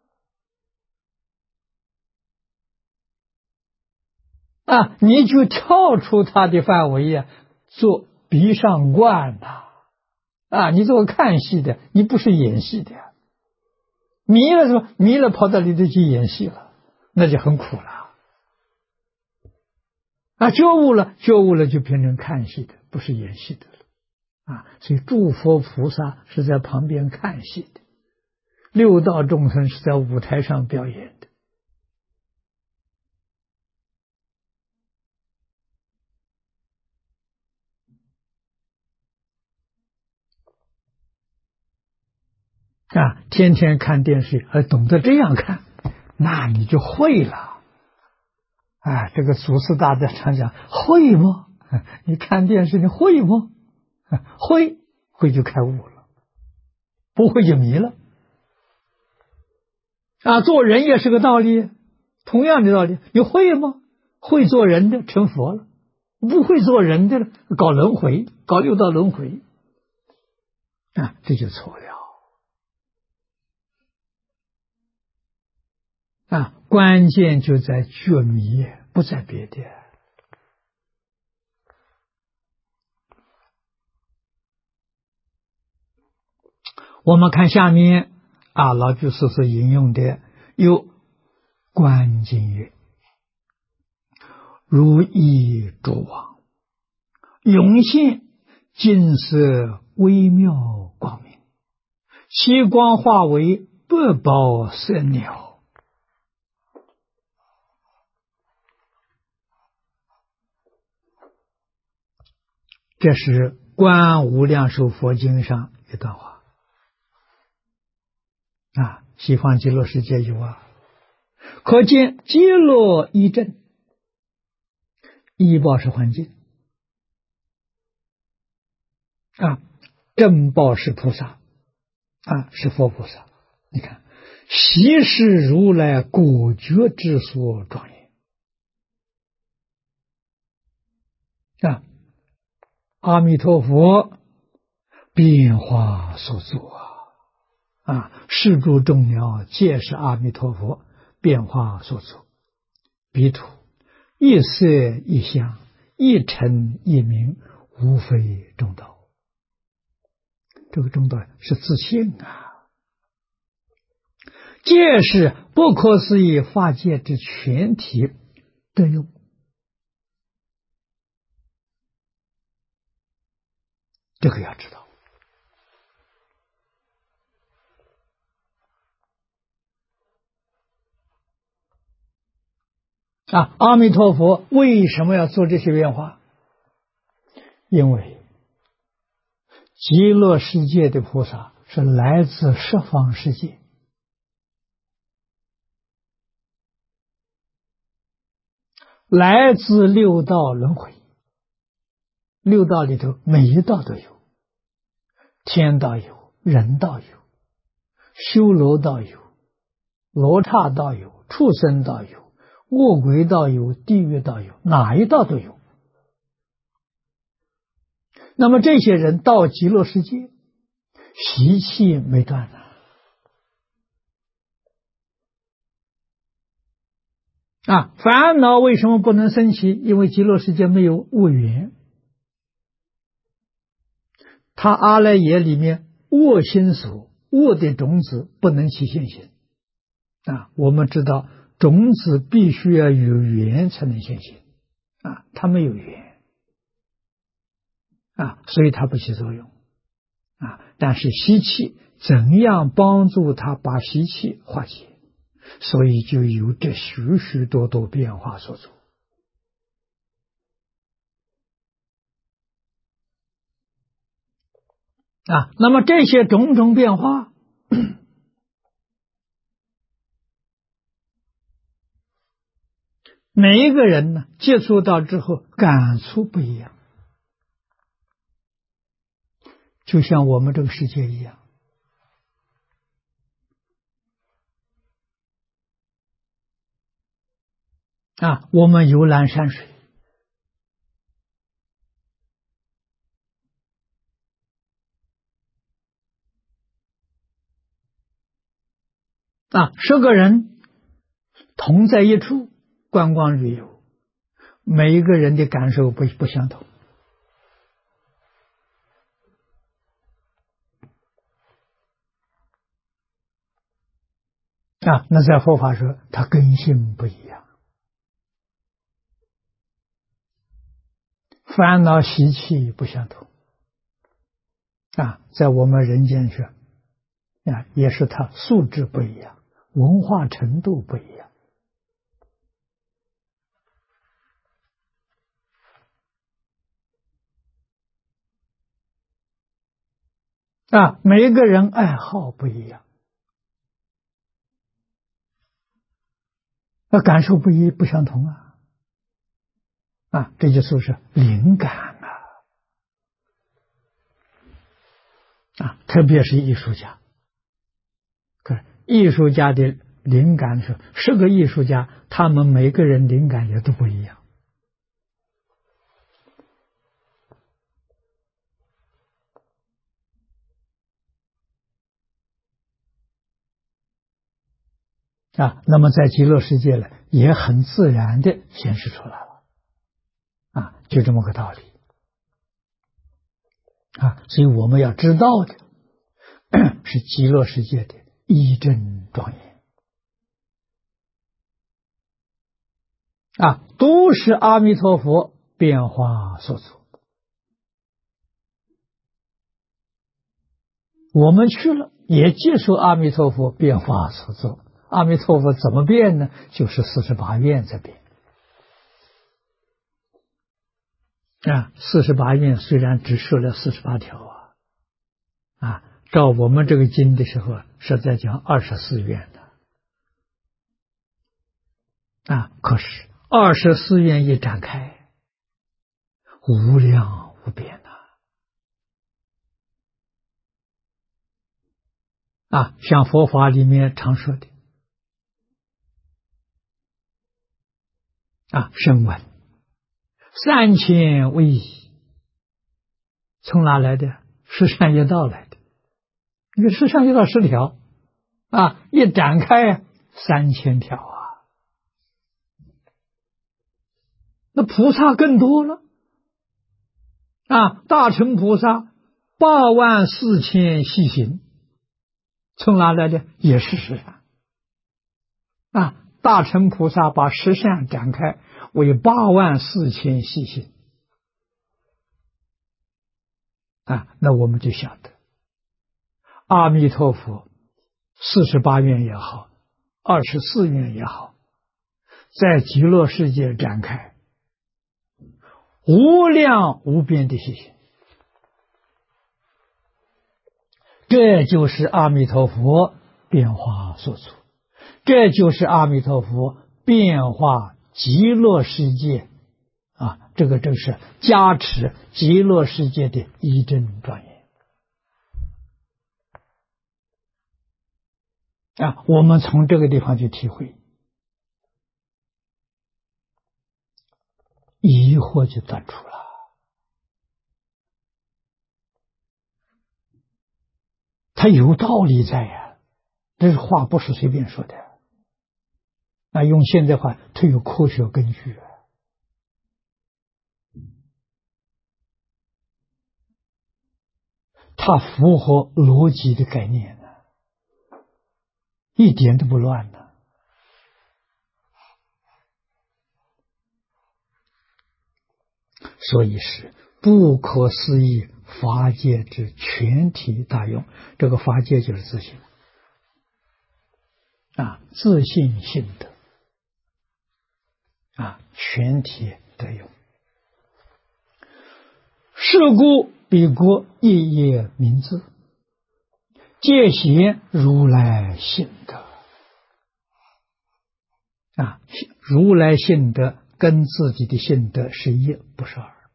S1: 你就跳出他的范围做闭上观你做看戏的，你不是演戏的迷了是吧？迷了跑到里头去演戏了，那就很苦了觉悟了就变成看戏的，不是演戏的了所以诸佛菩萨是在旁边看戏的，六道众生是在舞台上表演的。天天看电视而懂得这样看，那你就会了。这个祖师大德常讲，会吗？你看电视你会吗？会就开悟了，不会就迷了。做人也是个道理，同样的道理，你会吗？会做人的成佛了，不会做人的搞轮回，搞六道轮回，这就错了。关键就在觉迷，不在别的。我们看下面老居士所引用的有观经曰：如意诸王，涌现金色微妙光明，其光化为百宝色鸟。这是观无量寿佛经上一段话西方极乐世界有可见极乐一真，依报是环境正报是菩萨是佛菩萨。你看，悉是如来果觉之所庄严阿弥陀佛变化所作世诸众鸟皆是阿弥陀佛变化所作，彼土一色一香，一尘一名，无非中道。这个中道是自信皆是不可思议法界之全体得用。这个要知道阿弥陀佛为什么要做这些变化？因为极乐世界的菩萨是来自十方世界，来自六道轮回。六道里头每一道都有，天道有，人道有，修罗道有，罗刹道有，畜生道有，恶鬼道有，地狱道有，哪一道都有。那么这些人到极乐世界，习气没断烦恼为什么不能生起？因为极乐世界没有恶缘，他阿赖耶里面恶心所恶的种子不能起现行我们知道种子必须要有缘才能现行它没有缘所以它不起作用但是习气怎样帮助它把习气化解，所以就有这许许多多变化所做那么这些种种变化每一个人呢接触到之后感触不一样，就像我们这个世界一样我们游览山水10个人同在一处观光旅游，每一个人的感受不相同那在佛法说它根性不一样烦恼习气不相同在我们人间是也是他素质不一样，文化程度不一样每一个人爱好不一样，感受不相同这就是灵感特别是艺术家，艺术家的灵感是个艺术家，他们每个人灵感也都不一样那么在极乐世界呢，也很自然的显示出来了就这么个道理所以我们要知道的是极乐世界的一真庄严都是阿弥陀佛变化所做。我们去了也接受阿弥陀佛变化所做。阿弥陀佛怎么变呢？就是48愿在变48愿虽然只设了48条照我们这个经的时候是在讲24愿的可是24愿一展开，无量无边像佛法里面常说的声闻3000位一，从哪来的？十善业道来的。这个十善业道10条一展开3000条那菩萨更多了大乘菩萨84000细行，从哪来的？也是十善大乘菩萨把十善展开为84000细行那我们就晓得阿弥陀佛48愿也好24愿也好，在极乐世界展开无量无边的细行，这就是阿弥陀佛变化所处，这就是阿弥陀佛变化极乐世界这个是加持极乐世界的一真庄严我们从这个地方去体会，疑惑就断除了它有道理在这话不是随便说的用现在话它有科学根据它符合逻辑的概念一点都不乱所以是不可思议法界之全体大用。这个法界就是自信自信性德全体得用。是故彼国一叶名字，皆显如来性德如来性德跟自己的性德是一，不是二。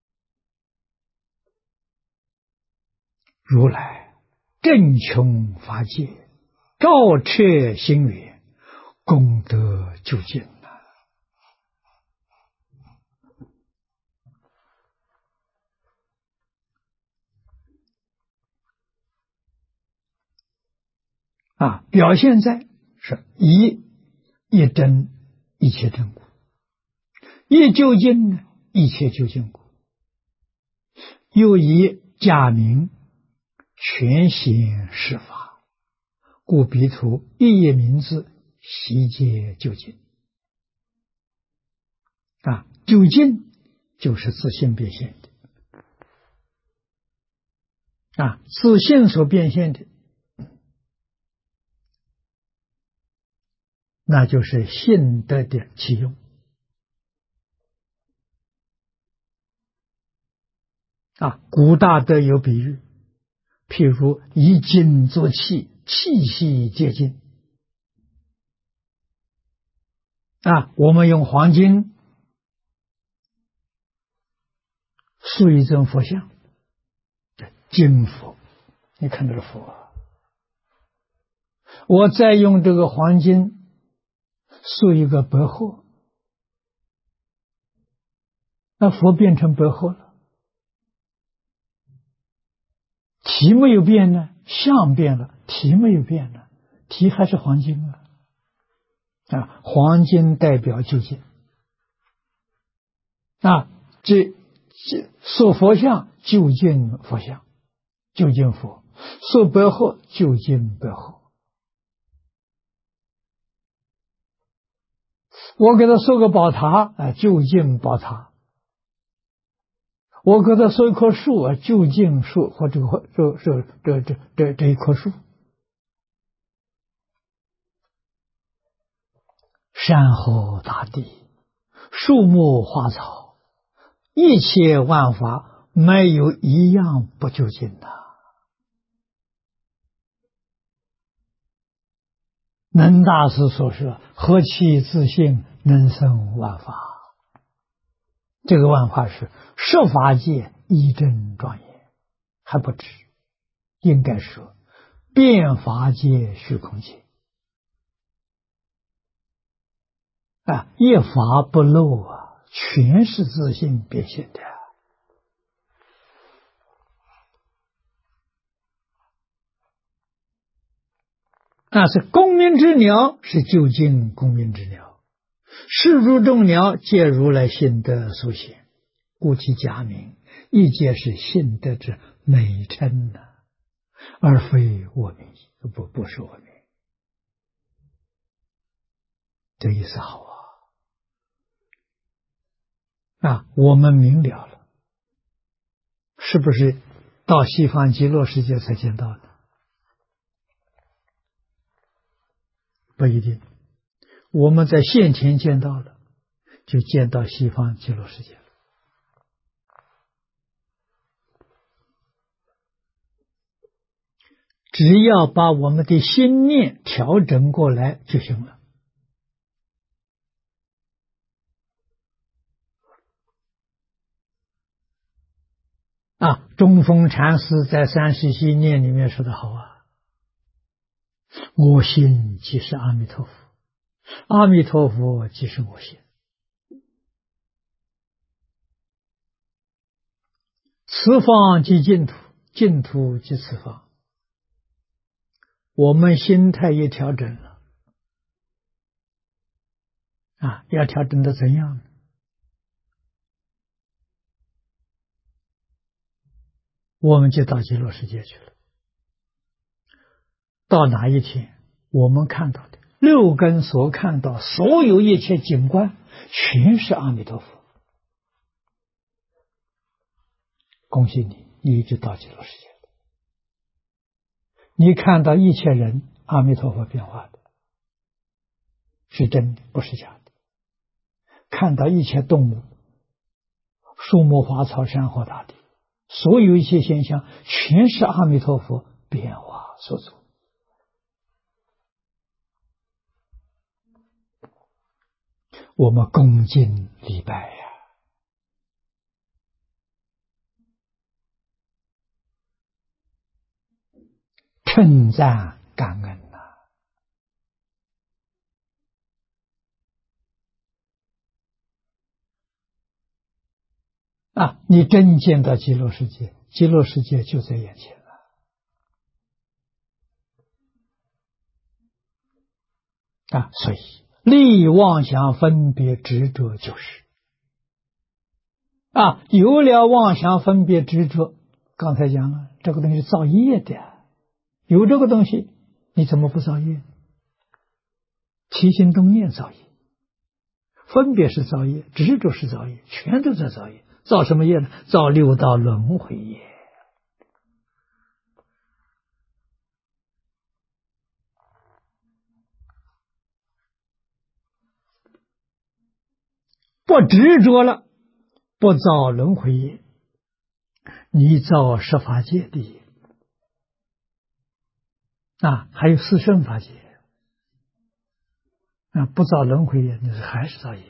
S1: 如来正穷法界，照彻心源，功德究竟表现在是一真一切真故，一究竟呢一切究竟故，又以假名全显释法，故彼土一叶名字悉皆究竟究竟就是自性变现的。自性所变现的，那就是性德的起用。古大德有比喻，譬如以金作器，器细皆金。我们用黄金塑一尊佛像，金佛，你看这个佛我再用这个黄金塑一个白鹤，那佛变成白鹤了。体没有变呢，相变了，体没有变呢，体还是黄金黄金代表究竟这塑佛像究竟佛像，究竟佛；塑白鹤究竟白鹤。我给他塑个宝塔究竟宝塔；我给他塑一棵树究竟树或这一棵树。山河大地，树木花草，一切万法没有一样不究竟的。能大师所说，何其自性能生万法。这个万法是十法界一真庄严，还不止，应该说变法界虚空界一法不漏全是自性变现的。是功名之鸟，是究竟功名之鸟，世诸众鸟皆如来性德所显，故其假名，亦皆是性德之美称而非我名，不是我名。这意思好我们明了了，是不是到西方极乐世界才见到的？不一定，我们在现前见到了，就见到西方极乐世界了。只要把我们的心念调整过来就行了。中峰禅师在三十七念里面说的好我心即是阿弥陀佛，阿弥陀佛即是我心。此方即净土，净土即此方。我们心态也调整了要调整的怎样呢？我们就到极乐世界去了。到哪一天我们看到的六根所看到所有一切景观全是阿弥陀佛，恭喜你，你就到极乐世界了。你看到一切人阿弥陀佛变化的，是真的，不是假的。看到一切动物，树木花草山河大地，所有一切现象全是阿弥陀佛变化所做。我们恭敬礼拜称赞感恩你真见到极乐世界，极乐世界就在眼前所以立妄想分别执着就是有了妄想分别执着，刚才讲了，这个东西是造业的，有这个东西你怎么不造业？起心动念造业，分别是造业，执着是造业，全都在造业， 造什么业呢？造六道轮回业。不执着了，不造轮回业，你造十法界的业还有四圣法界不造轮回业，你还是造业。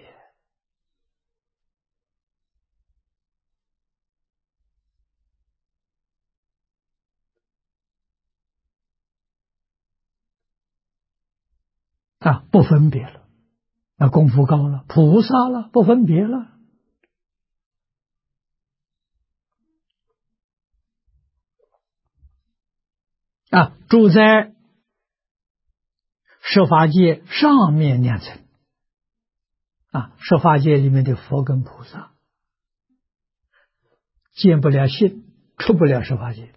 S1: 不分别了，功夫高了，菩萨了，不分别了。住在十法界上面两层十法界里面的佛跟菩萨见不了性，出不了十法界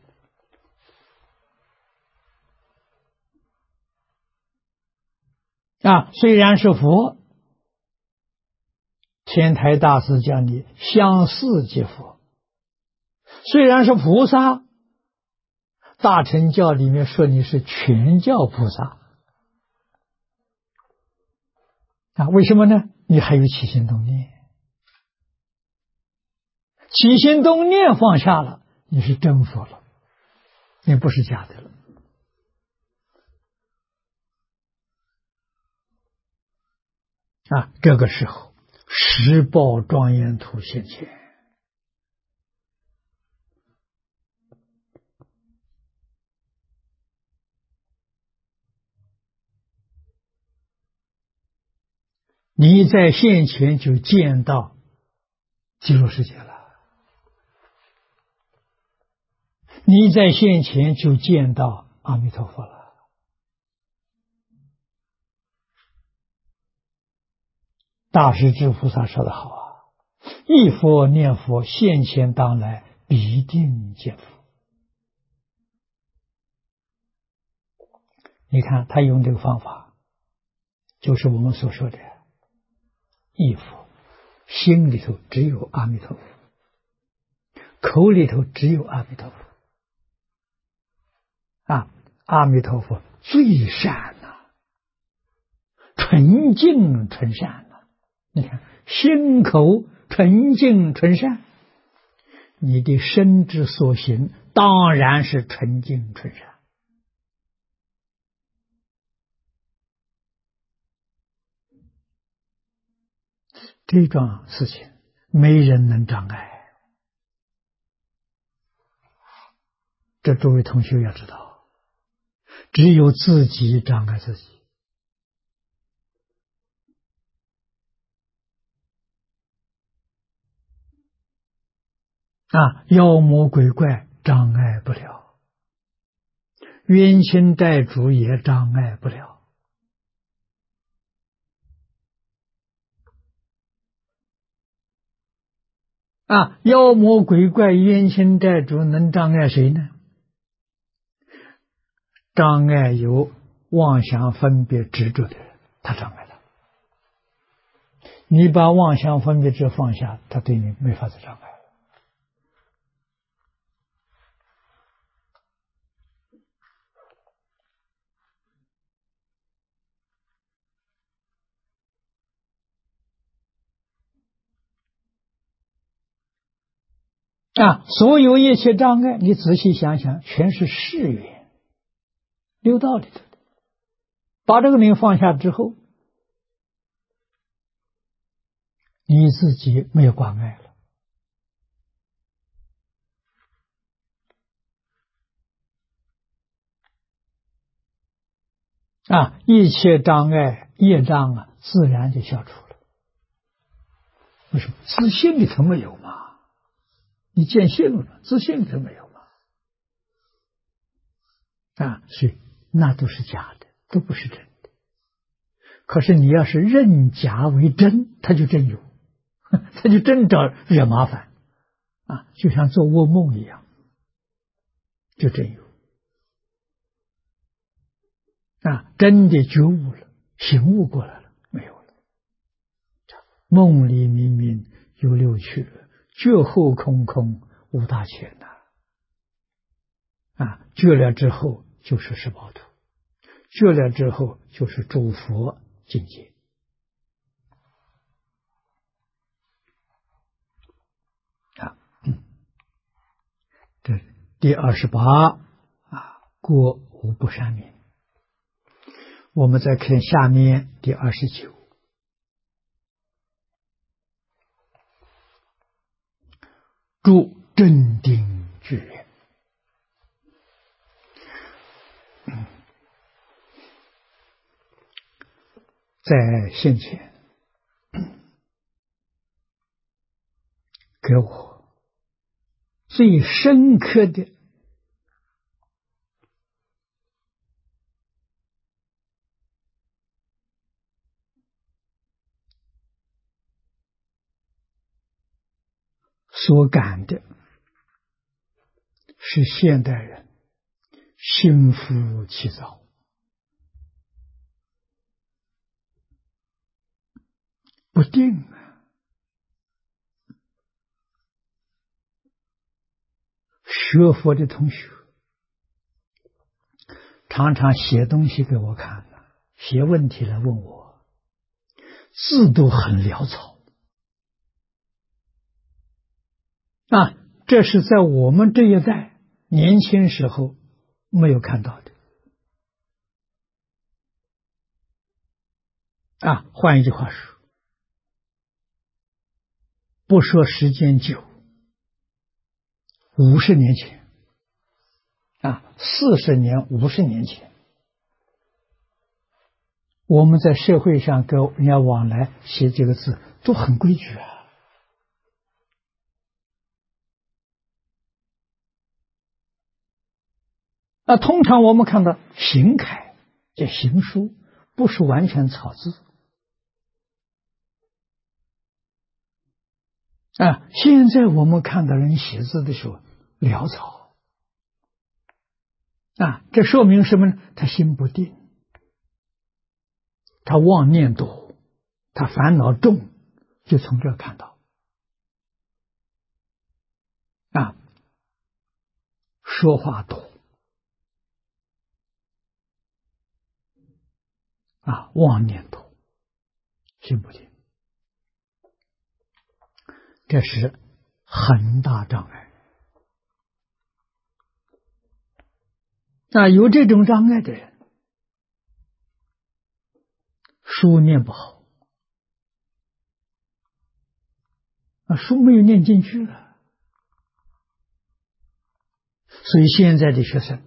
S1: 虽然是佛，天台大师讲你相似即佛；虽然是菩萨，大乘教里面说你是全教菩萨为什么呢？你还有起心动念，起心动念放下了，你是真佛了，你不是假的了这个时候十报庄严图现前，你在现前就见到极乐世界了，你在现前就见到阿弥陀佛了。大势至菩萨说得好忆佛念佛，现前当来必定见佛。你看他用这个方法，就是我们所说的忆佛，心里头只有阿弥陀佛，口里头只有阿弥陀佛阿弥陀佛最善纯净纯善你看心口纯净纯善，你的身之所行当然是纯净纯善。这桩事情没人能障碍，这诸位同学要知道，只有自己障碍自己妖魔鬼怪障碍不了，冤亲债主也障碍不了妖魔鬼怪冤亲债主能障碍谁呢？障碍有妄想分别执着的人，他障碍了。你把妄想分别执放下，他对你没法子障碍所有一切障碍，你仔细想想，全是世缘六道里头的。把这个名放下之后，你自己没有关爱了一切障碍业障自然就消除了。为什么？自信里头没有嘛？你见性了，自信里头没有嘛？所以那都是假的，都不是真的。可是你要是认假为真，他就真有，他就真找惹麻烦就像做噩梦一样，就真有真的觉悟了，醒悟过来了，没有了。梦里明明有六趣， 觉后空空无大千呐！觉了之后就是十报图，觉了之后就是诸佛境界。这第28过无不善名。我们再看下面第29，住正定具愿。在先前给我最深刻的所感的是现代人心浮气躁，不定学佛的同学常常写东西给我看，写问题来问我，字都很潦草这是在我们这一代年轻时候没有看到的换一句话说，不说时间久，50年前40年、50年前，我们在社会上跟人家往来写这个字都很规矩通常我们看到行楷叫行书，不是完全草字现在我们看到人写字的时候潦草这说明什么呢？他心不定，他妄念多，他烦恼重，就从这看到说话多妄念多，心不定，这是很大障碍。有这种障碍的人，书念不好，书没有念进去了。所以现在的学生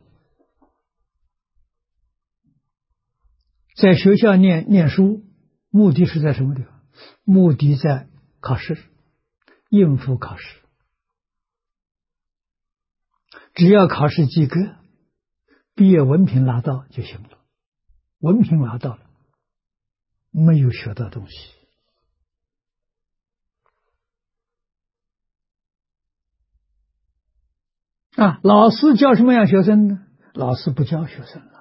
S1: 在学校念书，目的是在什么地方？目的在考试，应付考试。只要考试及格，毕业文凭拿到就行了。文凭拿到了，没有学到东西老师教什么样学生呢？老师不教学生了。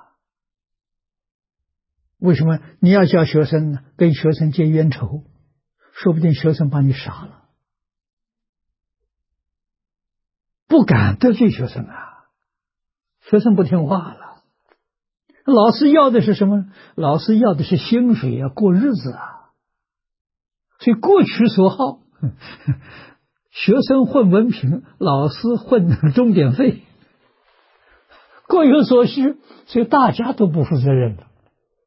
S1: 为什么你要教学生呢？跟学生结冤仇，说不定学生把你杀了。不敢得罪学生学生不听话了。老师要的是什么？老师要的是薪水过日子所以各取所好，学生混文凭，老师混钟点费，各有所需，所以大家都不负责任了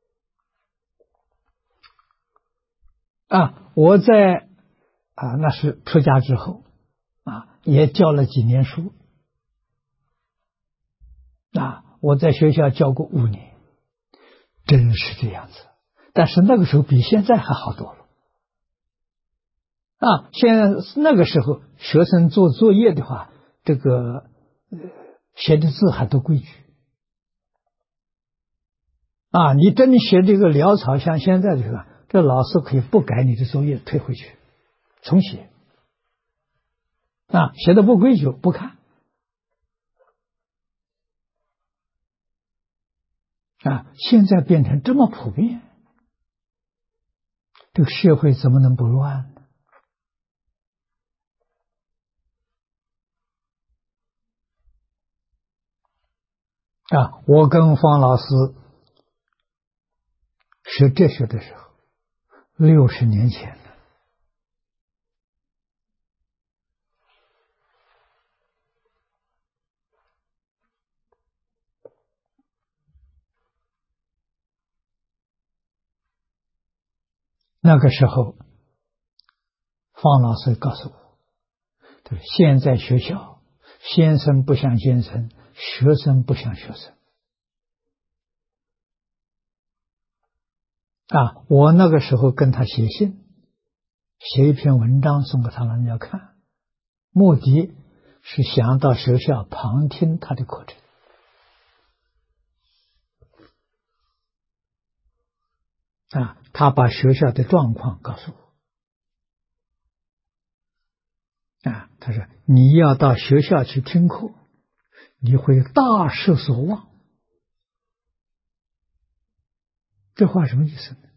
S1: 我在那是出家之后也教了几年书我在学校教过5年，真是这样子。但是那个时候比现在还好多了现在那个时候学生做作业的话，这个写的字还都规矩你真写这个潦草，像现在这个，这老师可以不改你的作业，退回去重写写的不规矩不看现在变成这么普遍，这个社会怎么能不乱呢？ 我跟方老师学哲学的时候，60年前了。那个时候，方老师告诉我，对，现在学校先生不像先生，学生不像学生。我那个时候跟他写信，写一篇文章送给他人家看，目的是想到学校旁听他的课程。他把学校的状况告诉我。他说你要到学校去听课，你会大失所望。这话什么意思呢？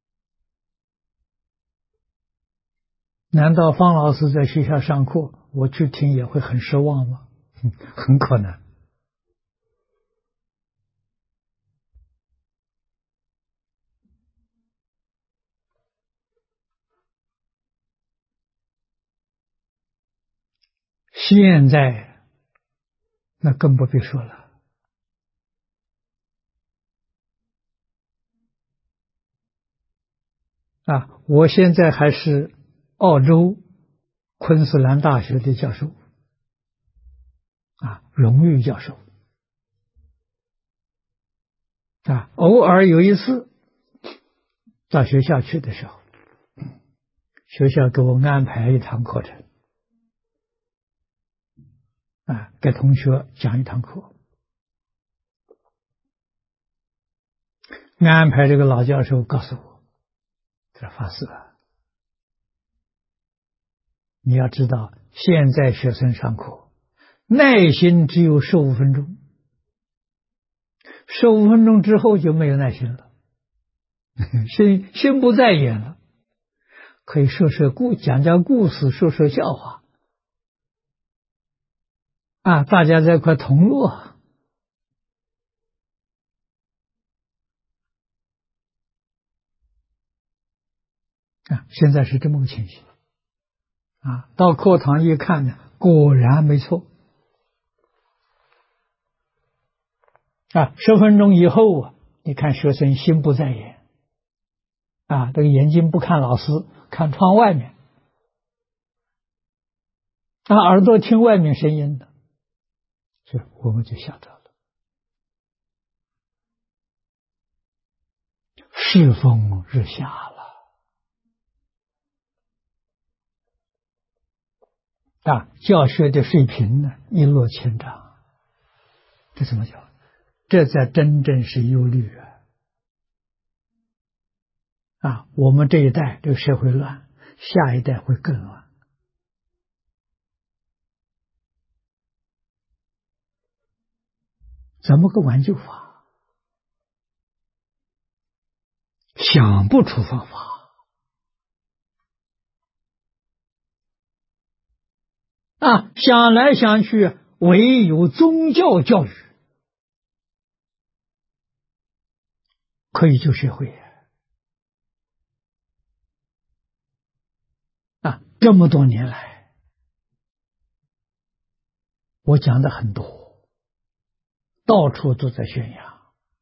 S1: 难道方老师在学校上课，我去听也会很失望吗？很可能。现在那更不必说了。我现在还是澳洲昆士兰大学的教授，荣誉教授。偶尔有一次到学校去的时候，学校给我安排一堂课程，给同学讲一堂课。安排这个老教授告诉我，这法师你要知道，现在学生上课耐心只有15分钟，15分钟之后就没有耐心了，心不在焉了，可以讲讲故事，说说笑话，大家在一块同乐。现在是这么个情形。到课堂一看呢，果然没错。10分钟以后你看学生心不在焉，这个眼睛不看老师，看窗外面，耳朵听外面声音的，所以我们就晓得了，世风日下了。教学的水平呢一落千丈，这怎么讲？这才真正是忧虑我们这一代这个社会乱，下一代会更乱。怎么个挽救法？想不出方法。想来想去，唯有宗教教育可以救社会。这么多年来，我讲的很多，到处都在宣扬。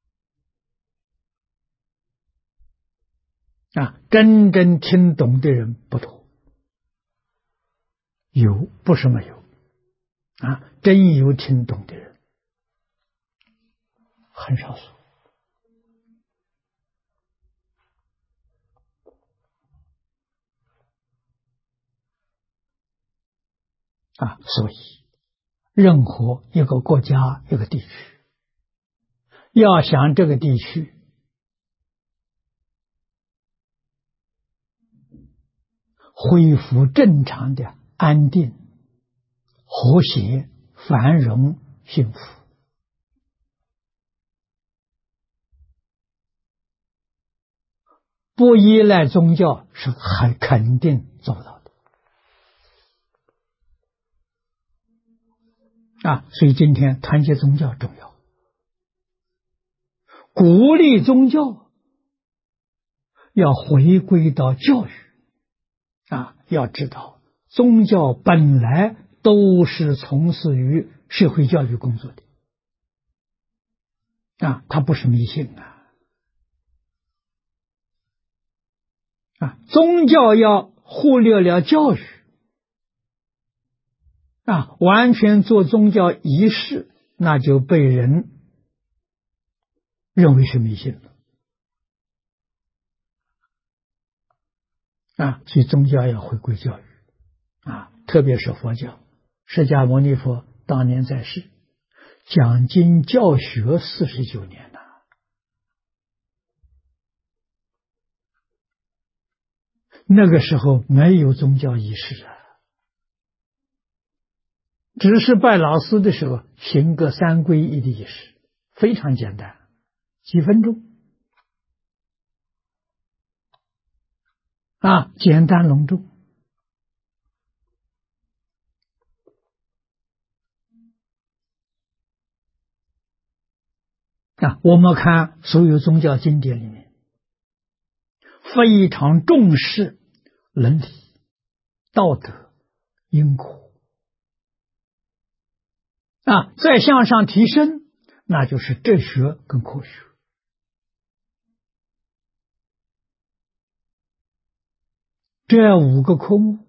S1: 真正听懂的人不多，有不是没有，真有听懂的人很少数。所以任何一个国家一个地区，要想这个地区恢复正常的安定、和谐、繁荣、幸福，不依赖宗教是很肯定做不到的。所以今天团结宗教重要。 鼓励宗教要回归到教育要知道宗教本来都是从事于社会教育工作的它不是迷信宗教要忽略了教育完全做宗教仪式，那就被人认为是迷信了所以宗教要回归教育特别是佛教，释迦牟尼佛当年在世，讲经教学49年了。那个时候没有宗教仪式只是拜老师的时候行个3皈依的仪式，非常简单，几分钟简单隆重我们看所有宗教经典里面非常重视伦理、道德、因果再向上提升，那就是哲学跟科学这5个科目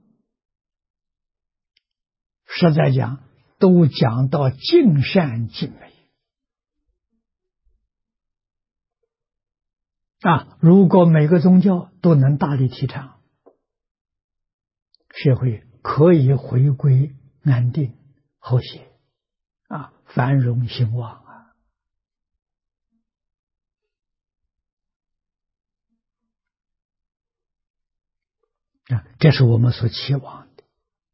S1: 实在讲都讲到尽善尽美如果每个宗教都能大力提倡，社会可以回归安定和谐繁荣兴旺这是我们所期望的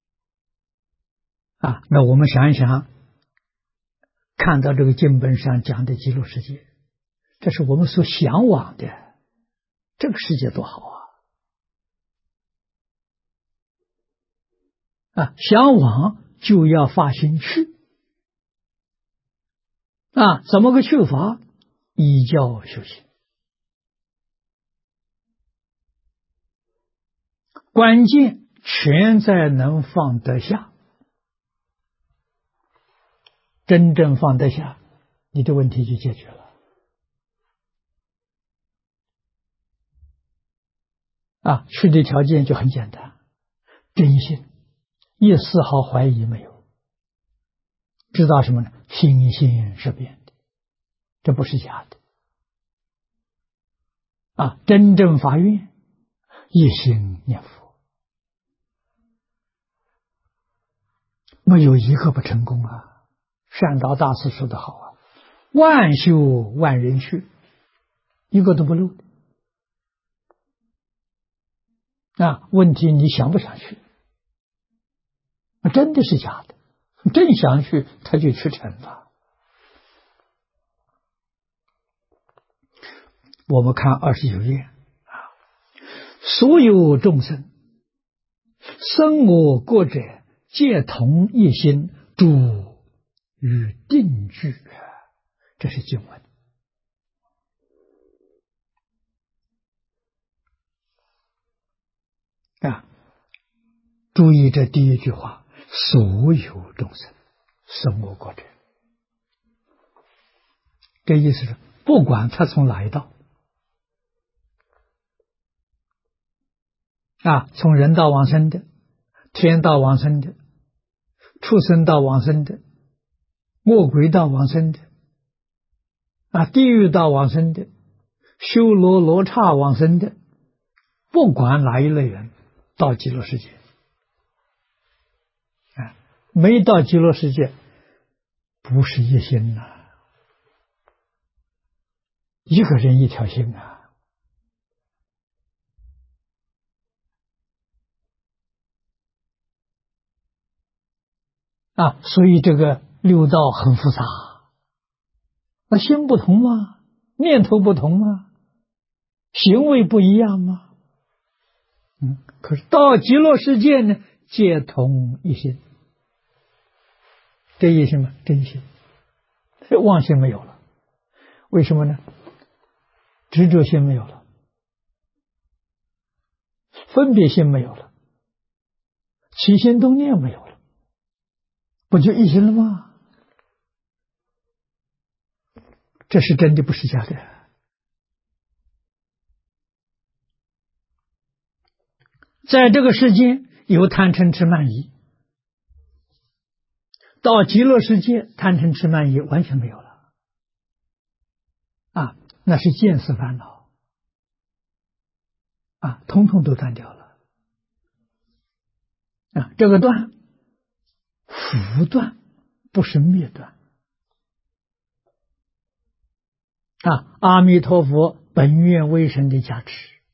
S1: 那我们想一想，看到这个经本上讲的极乐世界，这是我们所向往的，这个世界多好向往就要发心去怎么个去法？依教修行，关键全在能放得下，真正放得下，你的问题就解决了去的条件就很简单，真心，一丝毫怀疑没有，知道什么呢？心性是变的，这不是假的真正发愿，一心念佛，没有一个不成功善导大师说得好万修万人去，一个都不漏的问题你想不想去？真的是假的，真想去他就去成了。我们看29页所有众生生我国者，皆同一心，住与定聚这是经文注意这第一句话，所有众生生我国者，这意思是不管他从哪一道从人道往生的，天道往生的，畜生道往生的，恶鬼道往生的地狱道往生的，修罗罗刹往生的，不管哪一类人到极乐世界没到极乐世界不是一心一个人一条心所以这个六道很复杂，那心不同吗？念头不同吗？行为不一样吗？可是到极乐世界呢，皆同一心，这一心吗？真心，妄心没有了。为什么呢？ 执着心没有了，分别心没有了，起心动念没有了，不就一心了吗？这是真的，不是假的。在这个世界有贪嗔痴慢疑，到极乐世界贪嗔痴慢疑完全没有了啊，那是见思烦恼啊，统统都断掉了啊。这个断，福断，不是灭断啊。阿弥陀佛本愿威神的加持，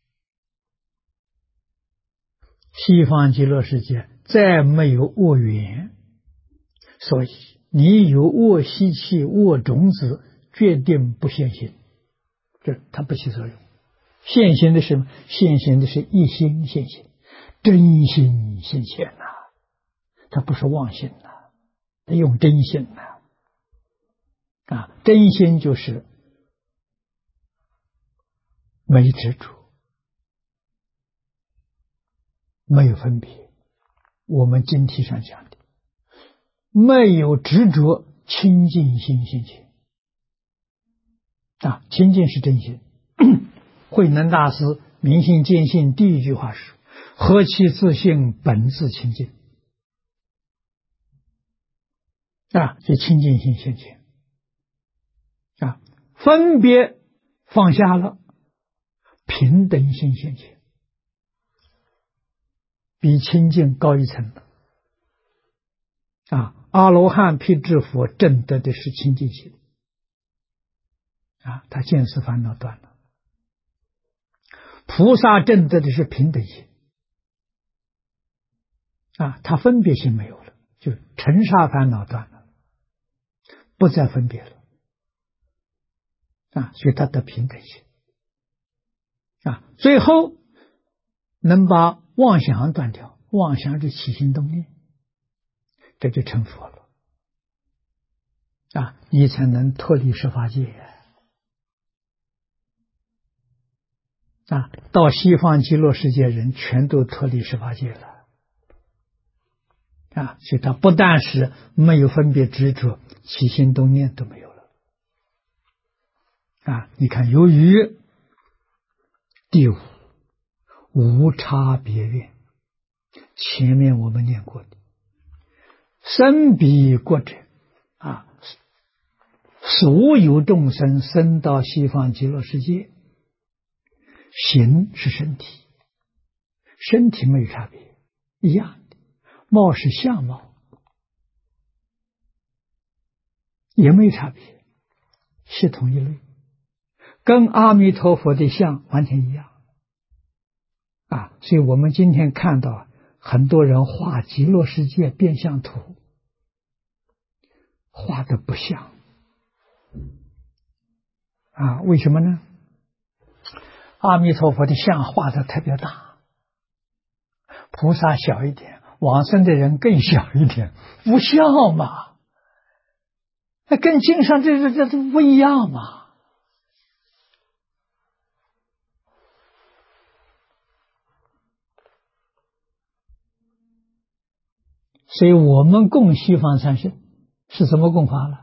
S1: 西方极乐世界再没有恶缘，所以你有恶习气、恶种子，决定不现行，这它不起作用。现行的是什么？现行的是一心现行，真心现前呐，它不是妄心呐，它用真心呐啊，真心就是没执着，没有分别。我们经题上讲的，没有执着，清净心现前啊，清净是真心。慧能大师明心见性第一句话是：何其自性，本自清净啊，这清净心现前啊，分别放下了，平等心现前，比清净高一层的啊。阿罗汉辟支佛证得的是清净心啊，他见思烦恼断了。菩萨证得的是平等心啊，他分别心没有了，就尘沙烦恼断了，不再分别了啊，所以他得平等心啊。最后能把妄想断掉，妄想是起心动念，这就成佛了啊，你才能脱离十法界啊。到西方极乐世界人全都脱离十法界了啊，所以他不但是没有分别执着，起心动念都没有了啊。你看，由于第五无差别愿，前面我们念过的，生彼国者啊，所有众生生到西方极乐世界，形是身体，身体没有差别，一样的；貌是相貌，也没有差别，是同一类，跟阿弥陀佛的相完全一样啊。所以我们今天看到很多人画极乐世界变相图，画的不像啊。为什么呢？阿弥陀佛的像画的特别大，菩萨小一点，往生的人更小一点，不像嘛，那跟经上这不一样嘛。所以我们供西方三圣是怎么供法了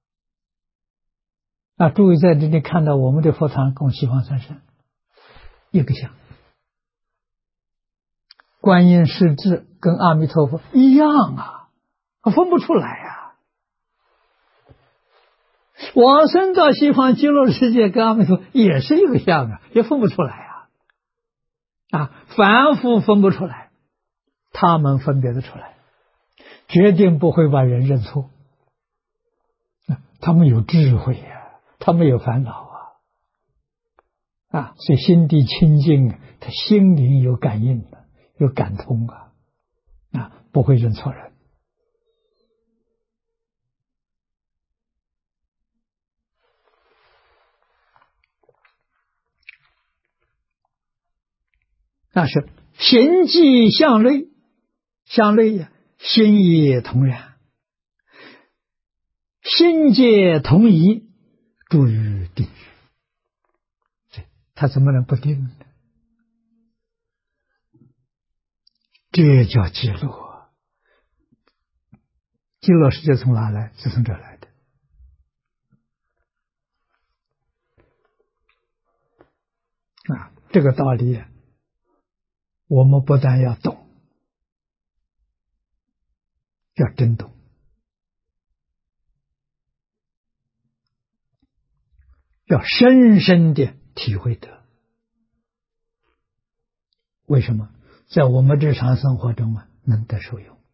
S1: 啊？诸位在这里看到我们的佛堂供西方三圣，一个像，观音势至跟阿弥陀佛一样啊，分不出来啊。往生到西方极乐世界跟阿弥陀佛也是一个像啊，也分不出来啊，凡夫分不出来，他们分别得出来，决定不会把人认错，他们有智慧啊，他们有烦恼啊，所以心地清净，他心灵有感应的，有感通啊，不会认错人。那是行迹相类，相类呀，心也同然，心界同一，住于定他怎么能不定呢？这叫极乐。极乐世界从哪来？是从这来的。这个道理我们不但要懂，要真懂，要深深的体会得。为什么？在我们日常生活中能得受用。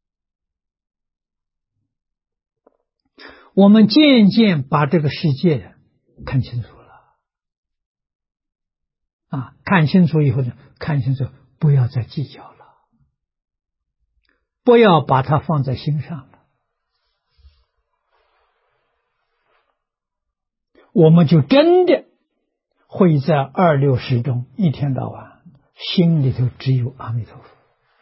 S1: 我们渐渐把这个世界看清楚了。看清楚以后呢，看清楚不要再计较了，不要把它放在心上了，我们就真的会在26时中一天到晚心里头只有阿弥陀佛。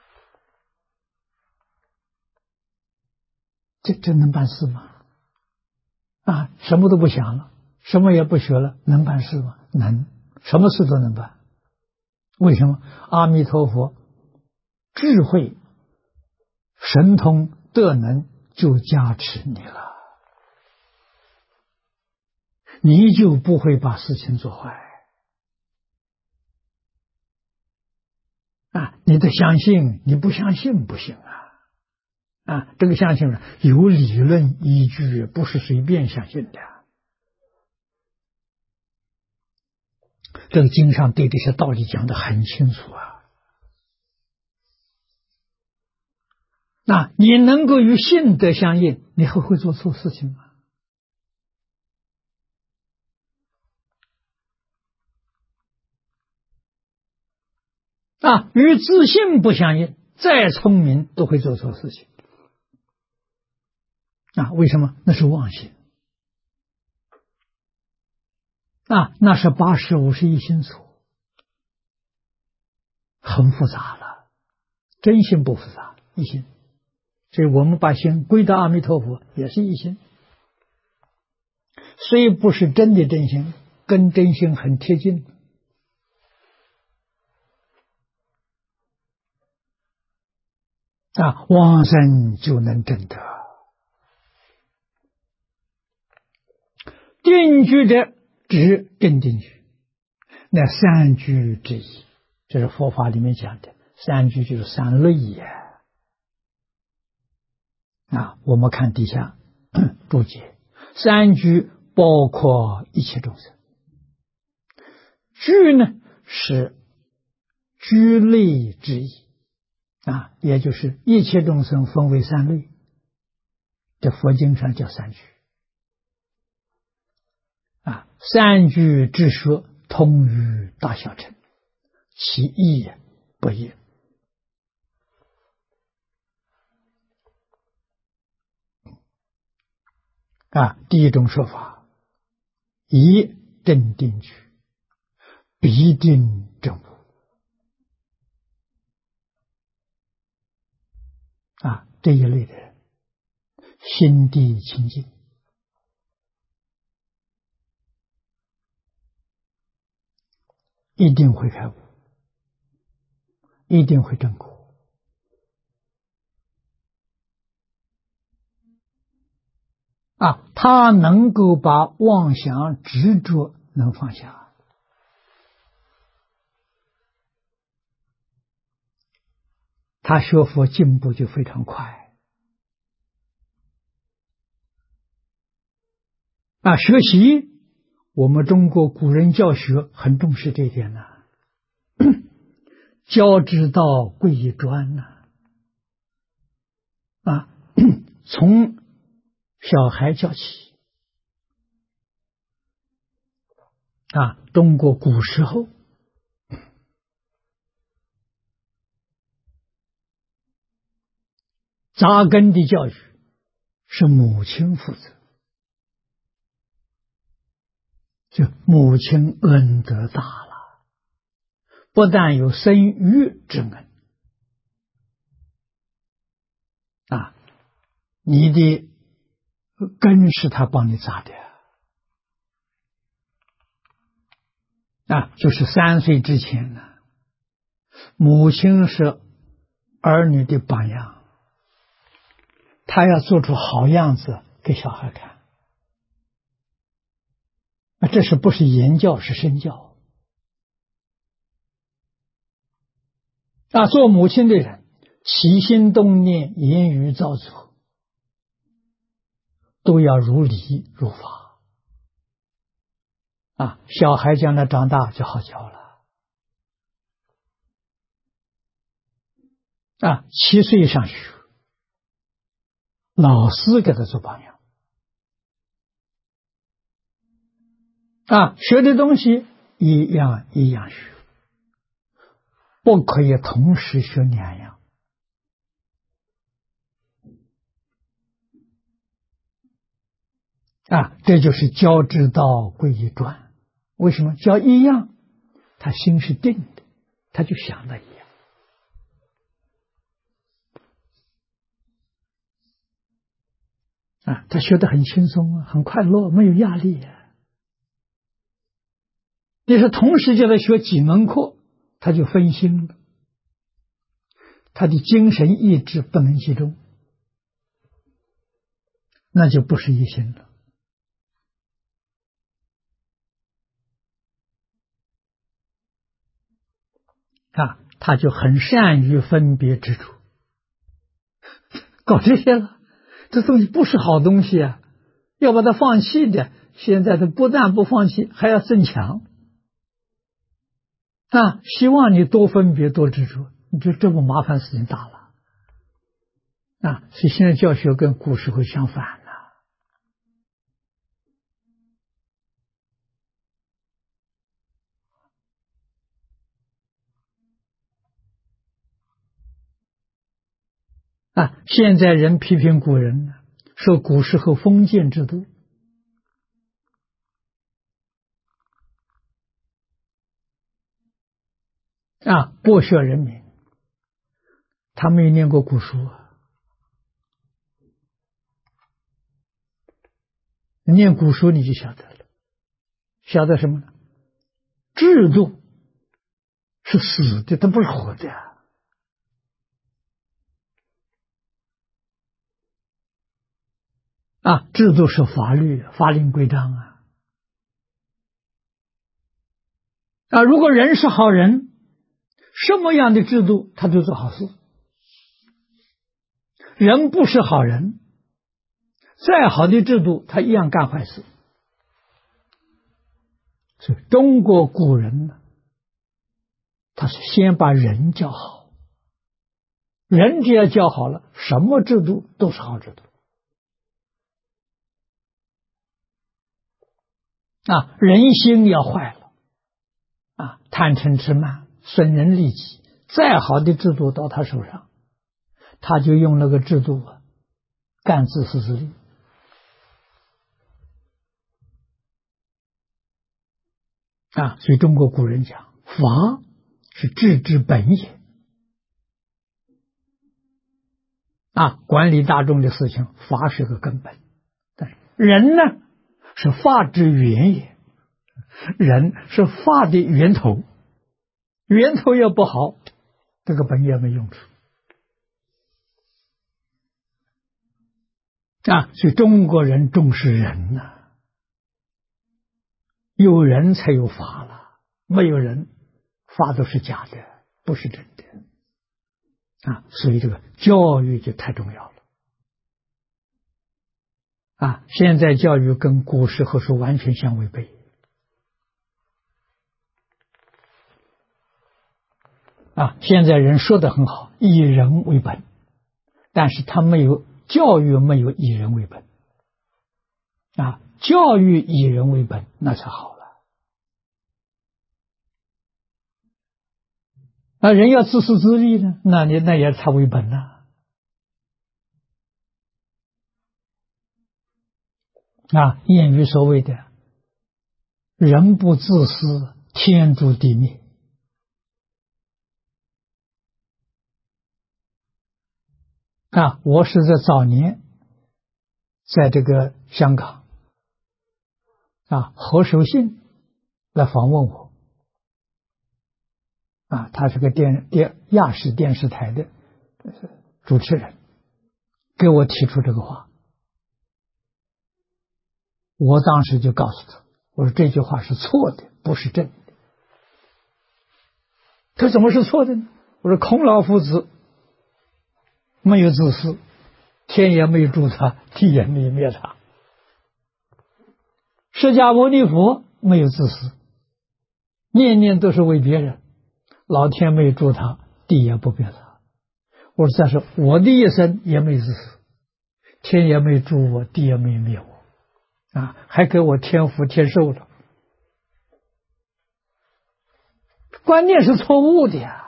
S1: 这能办事吗？什么都不想了，什么也不学了，能办事吗？能，什么事都能办。为什么？阿弥陀佛智慧神通德能就加持你了，你就不会把事情做坏。你得相信，你不相信不行这个相信有理论依据，不是随便相信的。这个经上对这些道理讲得很清楚你能够与信德相应，你还会做错事情吗？与自信不相应，再聪明都会做错事情。为什么？那是妄心那是八识五识一心所，很复杂了。真心不复杂，一心。所以我们把心归到阿弥陀佛，也是一心。虽不是真的真心，跟真心很贴近往生就能证得。定居者指真定居，那三居之一，这是佛法里面讲的。三居就是三类我们看底下注解，三居包括一切众生。居呢是居类之一也就是一切众生分为三类，这佛经上叫三居三居之说通于大小乘，其义不一。第一种说法，以正定居，必定正悟这一类的人心地清净，一定会开悟，一定会证果他能够把妄想执着能放下，他学佛进步就非常快学习我们中国古人教学很重视这一点教之道贵以专从小孩教起中国古时候扎根的教育是母亲负责，就母亲恩德大了，不但有生育之恩你的根是他帮你扎的就是3岁之前呢，母亲是儿女的榜样，他要做出好样子给小孩看。这是不是言教，是身教做母亲的人，起心动念、言语造作，都要如理如法小孩将来长大就好教了7岁上学，老师给他做榜样学的东西一样一样学，不可以同时学2样这就是教之道贵以专。为什么教一样？他心是定的，他就想的一样他学得很轻松很快乐，没有压力你是同时叫他学几门课，他就分心了，他的精神意志不能集中，那就不是一心了他就很善于分别执着，搞这些了，这东西不是好东西要把它放弃的。现在他不但不放弃，还要增强希望你多分别多执着，你这不麻烦事情大了所以现在教学跟古时候相反现在人批评古人呢，说古时候封建制度剥削人民，他没有念过古书念古书你就晓得了，晓得什么呢？制度是死的，它不是活的制度是法律，法令规章如果人是好人，什么样的制度他都做好事。人不是好人，再好的制度他一样干坏事。所以中国古人呢，他是先把人教好，人只要教好了，什么制度都是好制度人心要坏了贪嗔痴慢损人利己，再好的制度到他手上，他就用那个制度干自私自利所以中国古人讲，法是治之本也管理大众的事情，法是个根本。但是人呢，是法之源也，人是法的源头，源头要不好，这个本也没用处所以中国人重视人有人才有法了，没有人，法都是假的，不是真的所以这个教育就太重要了现在教育跟古时候是完全相违背现在人说得很好，以人为本，但是他没有教育，没有以人为本教育以人为本，那才好了人要自私自利呢，那也才为本谚语所谓的人不自私，天诛地灭我是在早年在这个香港何守信来访问我， 他是个亚视电视台的主持人，给我提出这个话，我当时就告诉他，我说这句话是错的，不是正的。他怎么是错的呢？我说孔老夫子没有自私，天也没有助他，地也没有灭他。释迦牟尼佛没有自私，念念都是为别人，老天没有助他，地也不灭他。我说再说我的一生也没有自私，天也没有助我，地也没有灭我，还给我天福天寿了。观念是错误的呀。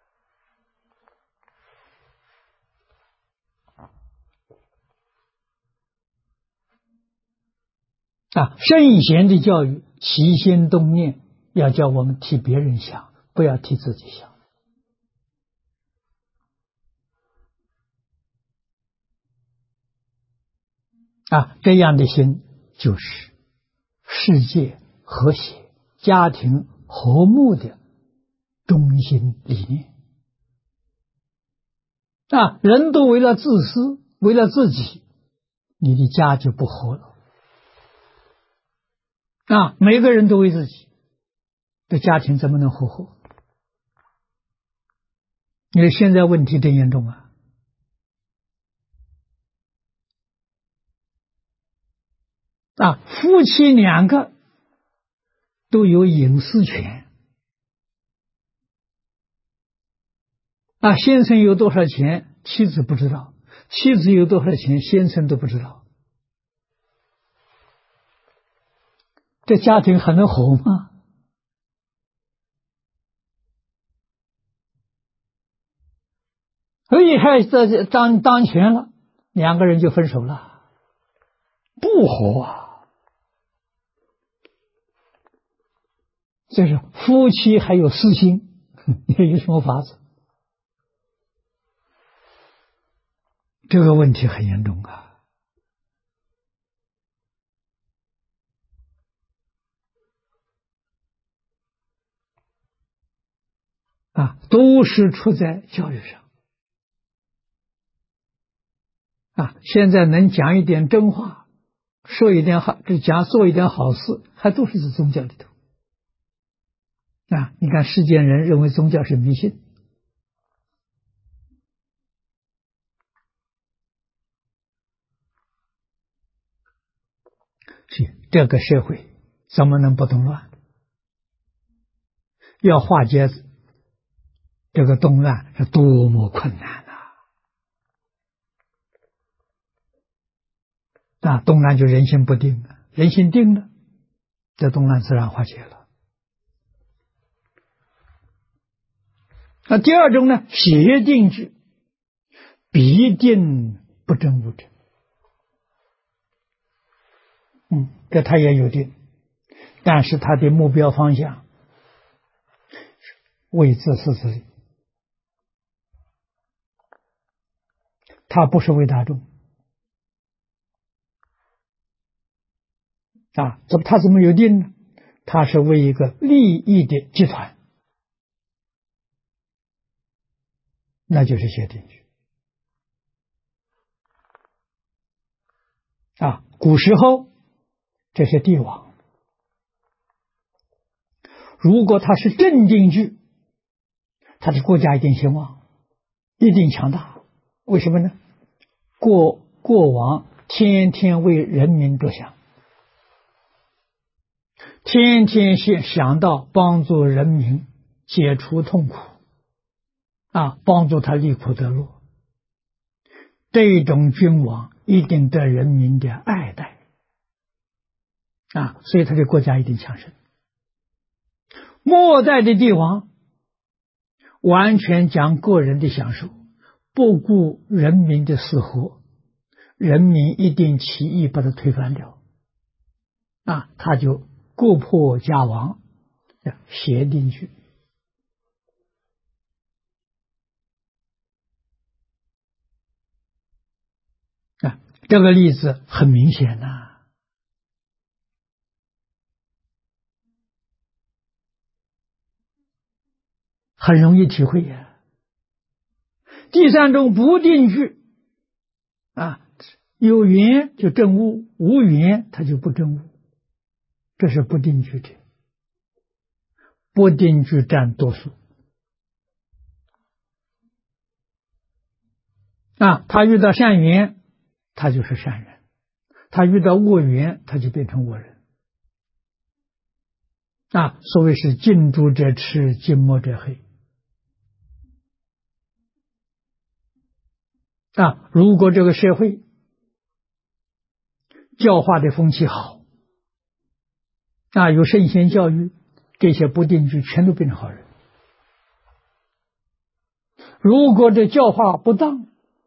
S1: 圣贤的教育，起心动念要叫我们替别人想，不要替自己想。这样的心就是世界和谐、家庭和睦的中心理念。人都为了自私，为了自己，你的家就不和了。每个人都为自己，这家庭怎么能和睦？你看现在问题真严重啊！夫妻两个都有隐私权。先生有多少钱，妻子不知道；妻子有多少钱，先生都不知道。这家庭还能和吗？厉害的当权了，两个人就分手了，不和啊！这是夫妻还有私心，你有什么法子？这个问题很严重都是出在教育上。现在能讲一点真话，说一点好，做一点好事，还都是在宗教里头。你看世间人认为宗教是迷信，这个社会怎么能不动乱？要化解这个动乱是多么困难动乱就人心不定了，人心定了，这动乱自然化解了。第二种呢，邪定句，必定不正无正。这他也有定，但是他的目标方向为自私自利，他不是为大众他怎么有定呢？他是为一个利益的集团，那就是邪定句古时候这些帝王，如果他是正定句，他的国家一定兴旺，一定强大。为什么呢？国王天天为人民着想，天天想到帮助人民解除痛苦帮助他离苦得乐，这种君王一定得人民的爱戴所以他的国家一定强盛。末代的帝王完全讲个人的享受，不顾人民的死活，人民一定起义把他推翻掉他就国破家亡，邪定句这个例子很明显很容易体会呀。第三种不定句啊，有缘就证悟，无缘它就不证悟，这是不定句的。不定句占多数啊，他遇到善缘，他就是善人；他遇到恶缘，他就变成恶人啊。所谓是近朱者赤，近墨者黑啊。如果这个社会教化的风气好啊，有圣贤教育，这些不定句全都变成好人。如果这教化不当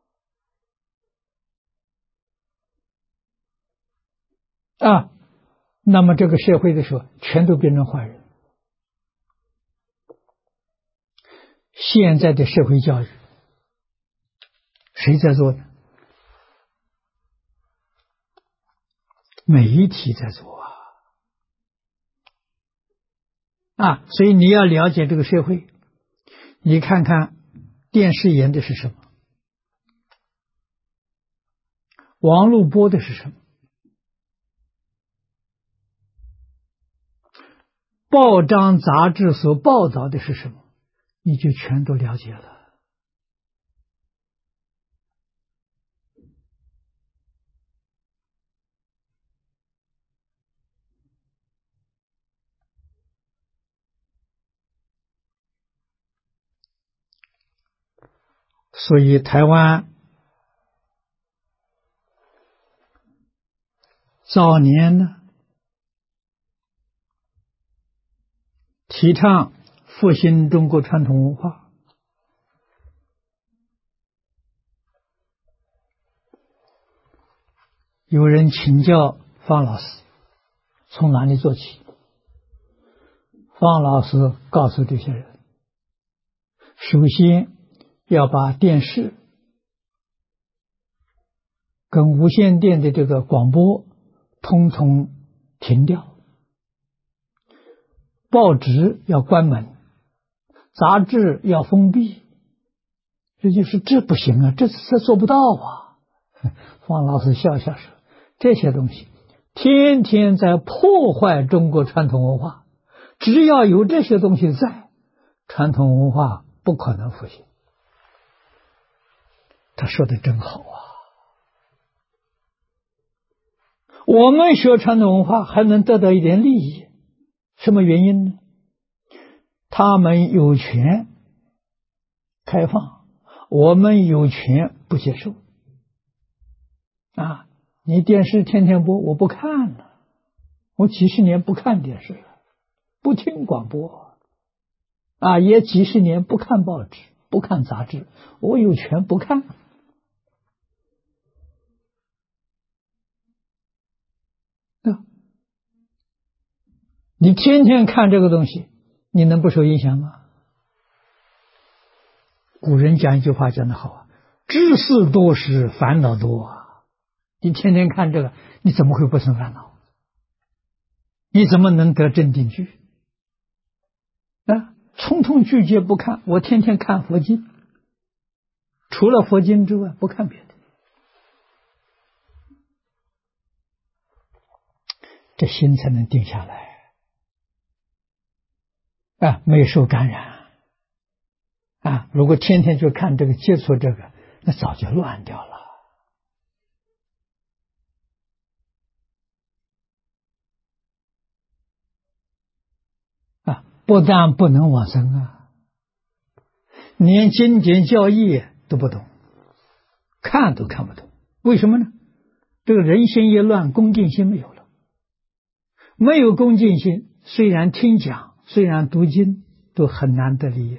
S1: 啊，那么这个社会的时候全都变成坏人。现在的社会教育谁在做呢？媒体在做啊，所以你要了解这个社会，你看看电视演的是什么，网络播的是什么，报章杂志所报道的是什么，你就全都了解了。所以台湾早年呢，提倡复兴中国传统文化，有人请教方老师从哪里做起，方老师告诉这些人，首先要把电视跟无线电的这个广播通通停掉，报纸要关门，杂志要封闭。这不行啊，这做不到啊。方老师笑笑说，这些东西天天在破坏中国传统文化，只要有这些东西在，传统文化不可能复兴。他说的真好啊！我们学传统文化还能得到一点利益，什么原因呢？他们有权开放，我们有权不接受啊！你电视天天播，我不看了，我几十年不看电视了，不听广播啊，也几十年不看报纸，不看杂志，我有权不看。你天天看这个东西，你能不受影响吗？古人讲一句话讲得好啊，知识多时烦恼多啊。你天天看这个，你怎么会不生烦恼？你怎么能得正定句啊？通通拒绝不看，我天天看佛经，除了佛经之外不看别的，这心才能定下来啊，没受感染啊！如果天天就看这个，接触这个，那早就乱掉了啊！不但不能往生啊，连经典教义都不懂，看都看不懂。为什么呢？这个人心一乱，恭敬心没有了，没有恭敬心，虽然听讲，虽然读经，都很难得利益。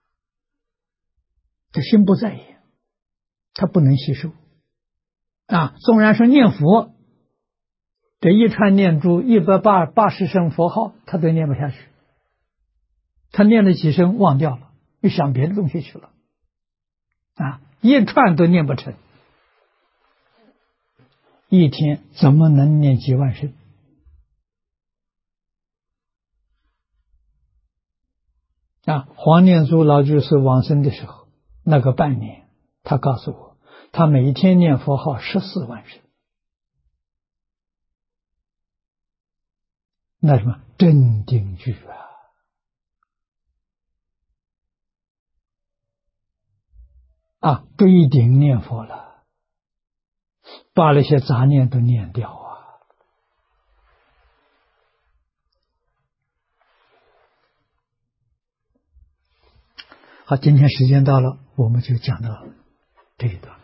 S1: 这心不在焉，他不能吸收啊。纵然是念佛，这一串念珠180声佛号，他都念不下去。他念了几声忘掉了，又想别的东西去了啊，一串都念不成。一天怎么能念几万声黄念祖老居士往生的时候，那个半年，他告诉我，他每天念佛号14万声。那什么镇定句归顶念佛了，把那些杂念都念掉好，今天时间到了，我们就讲到这一段。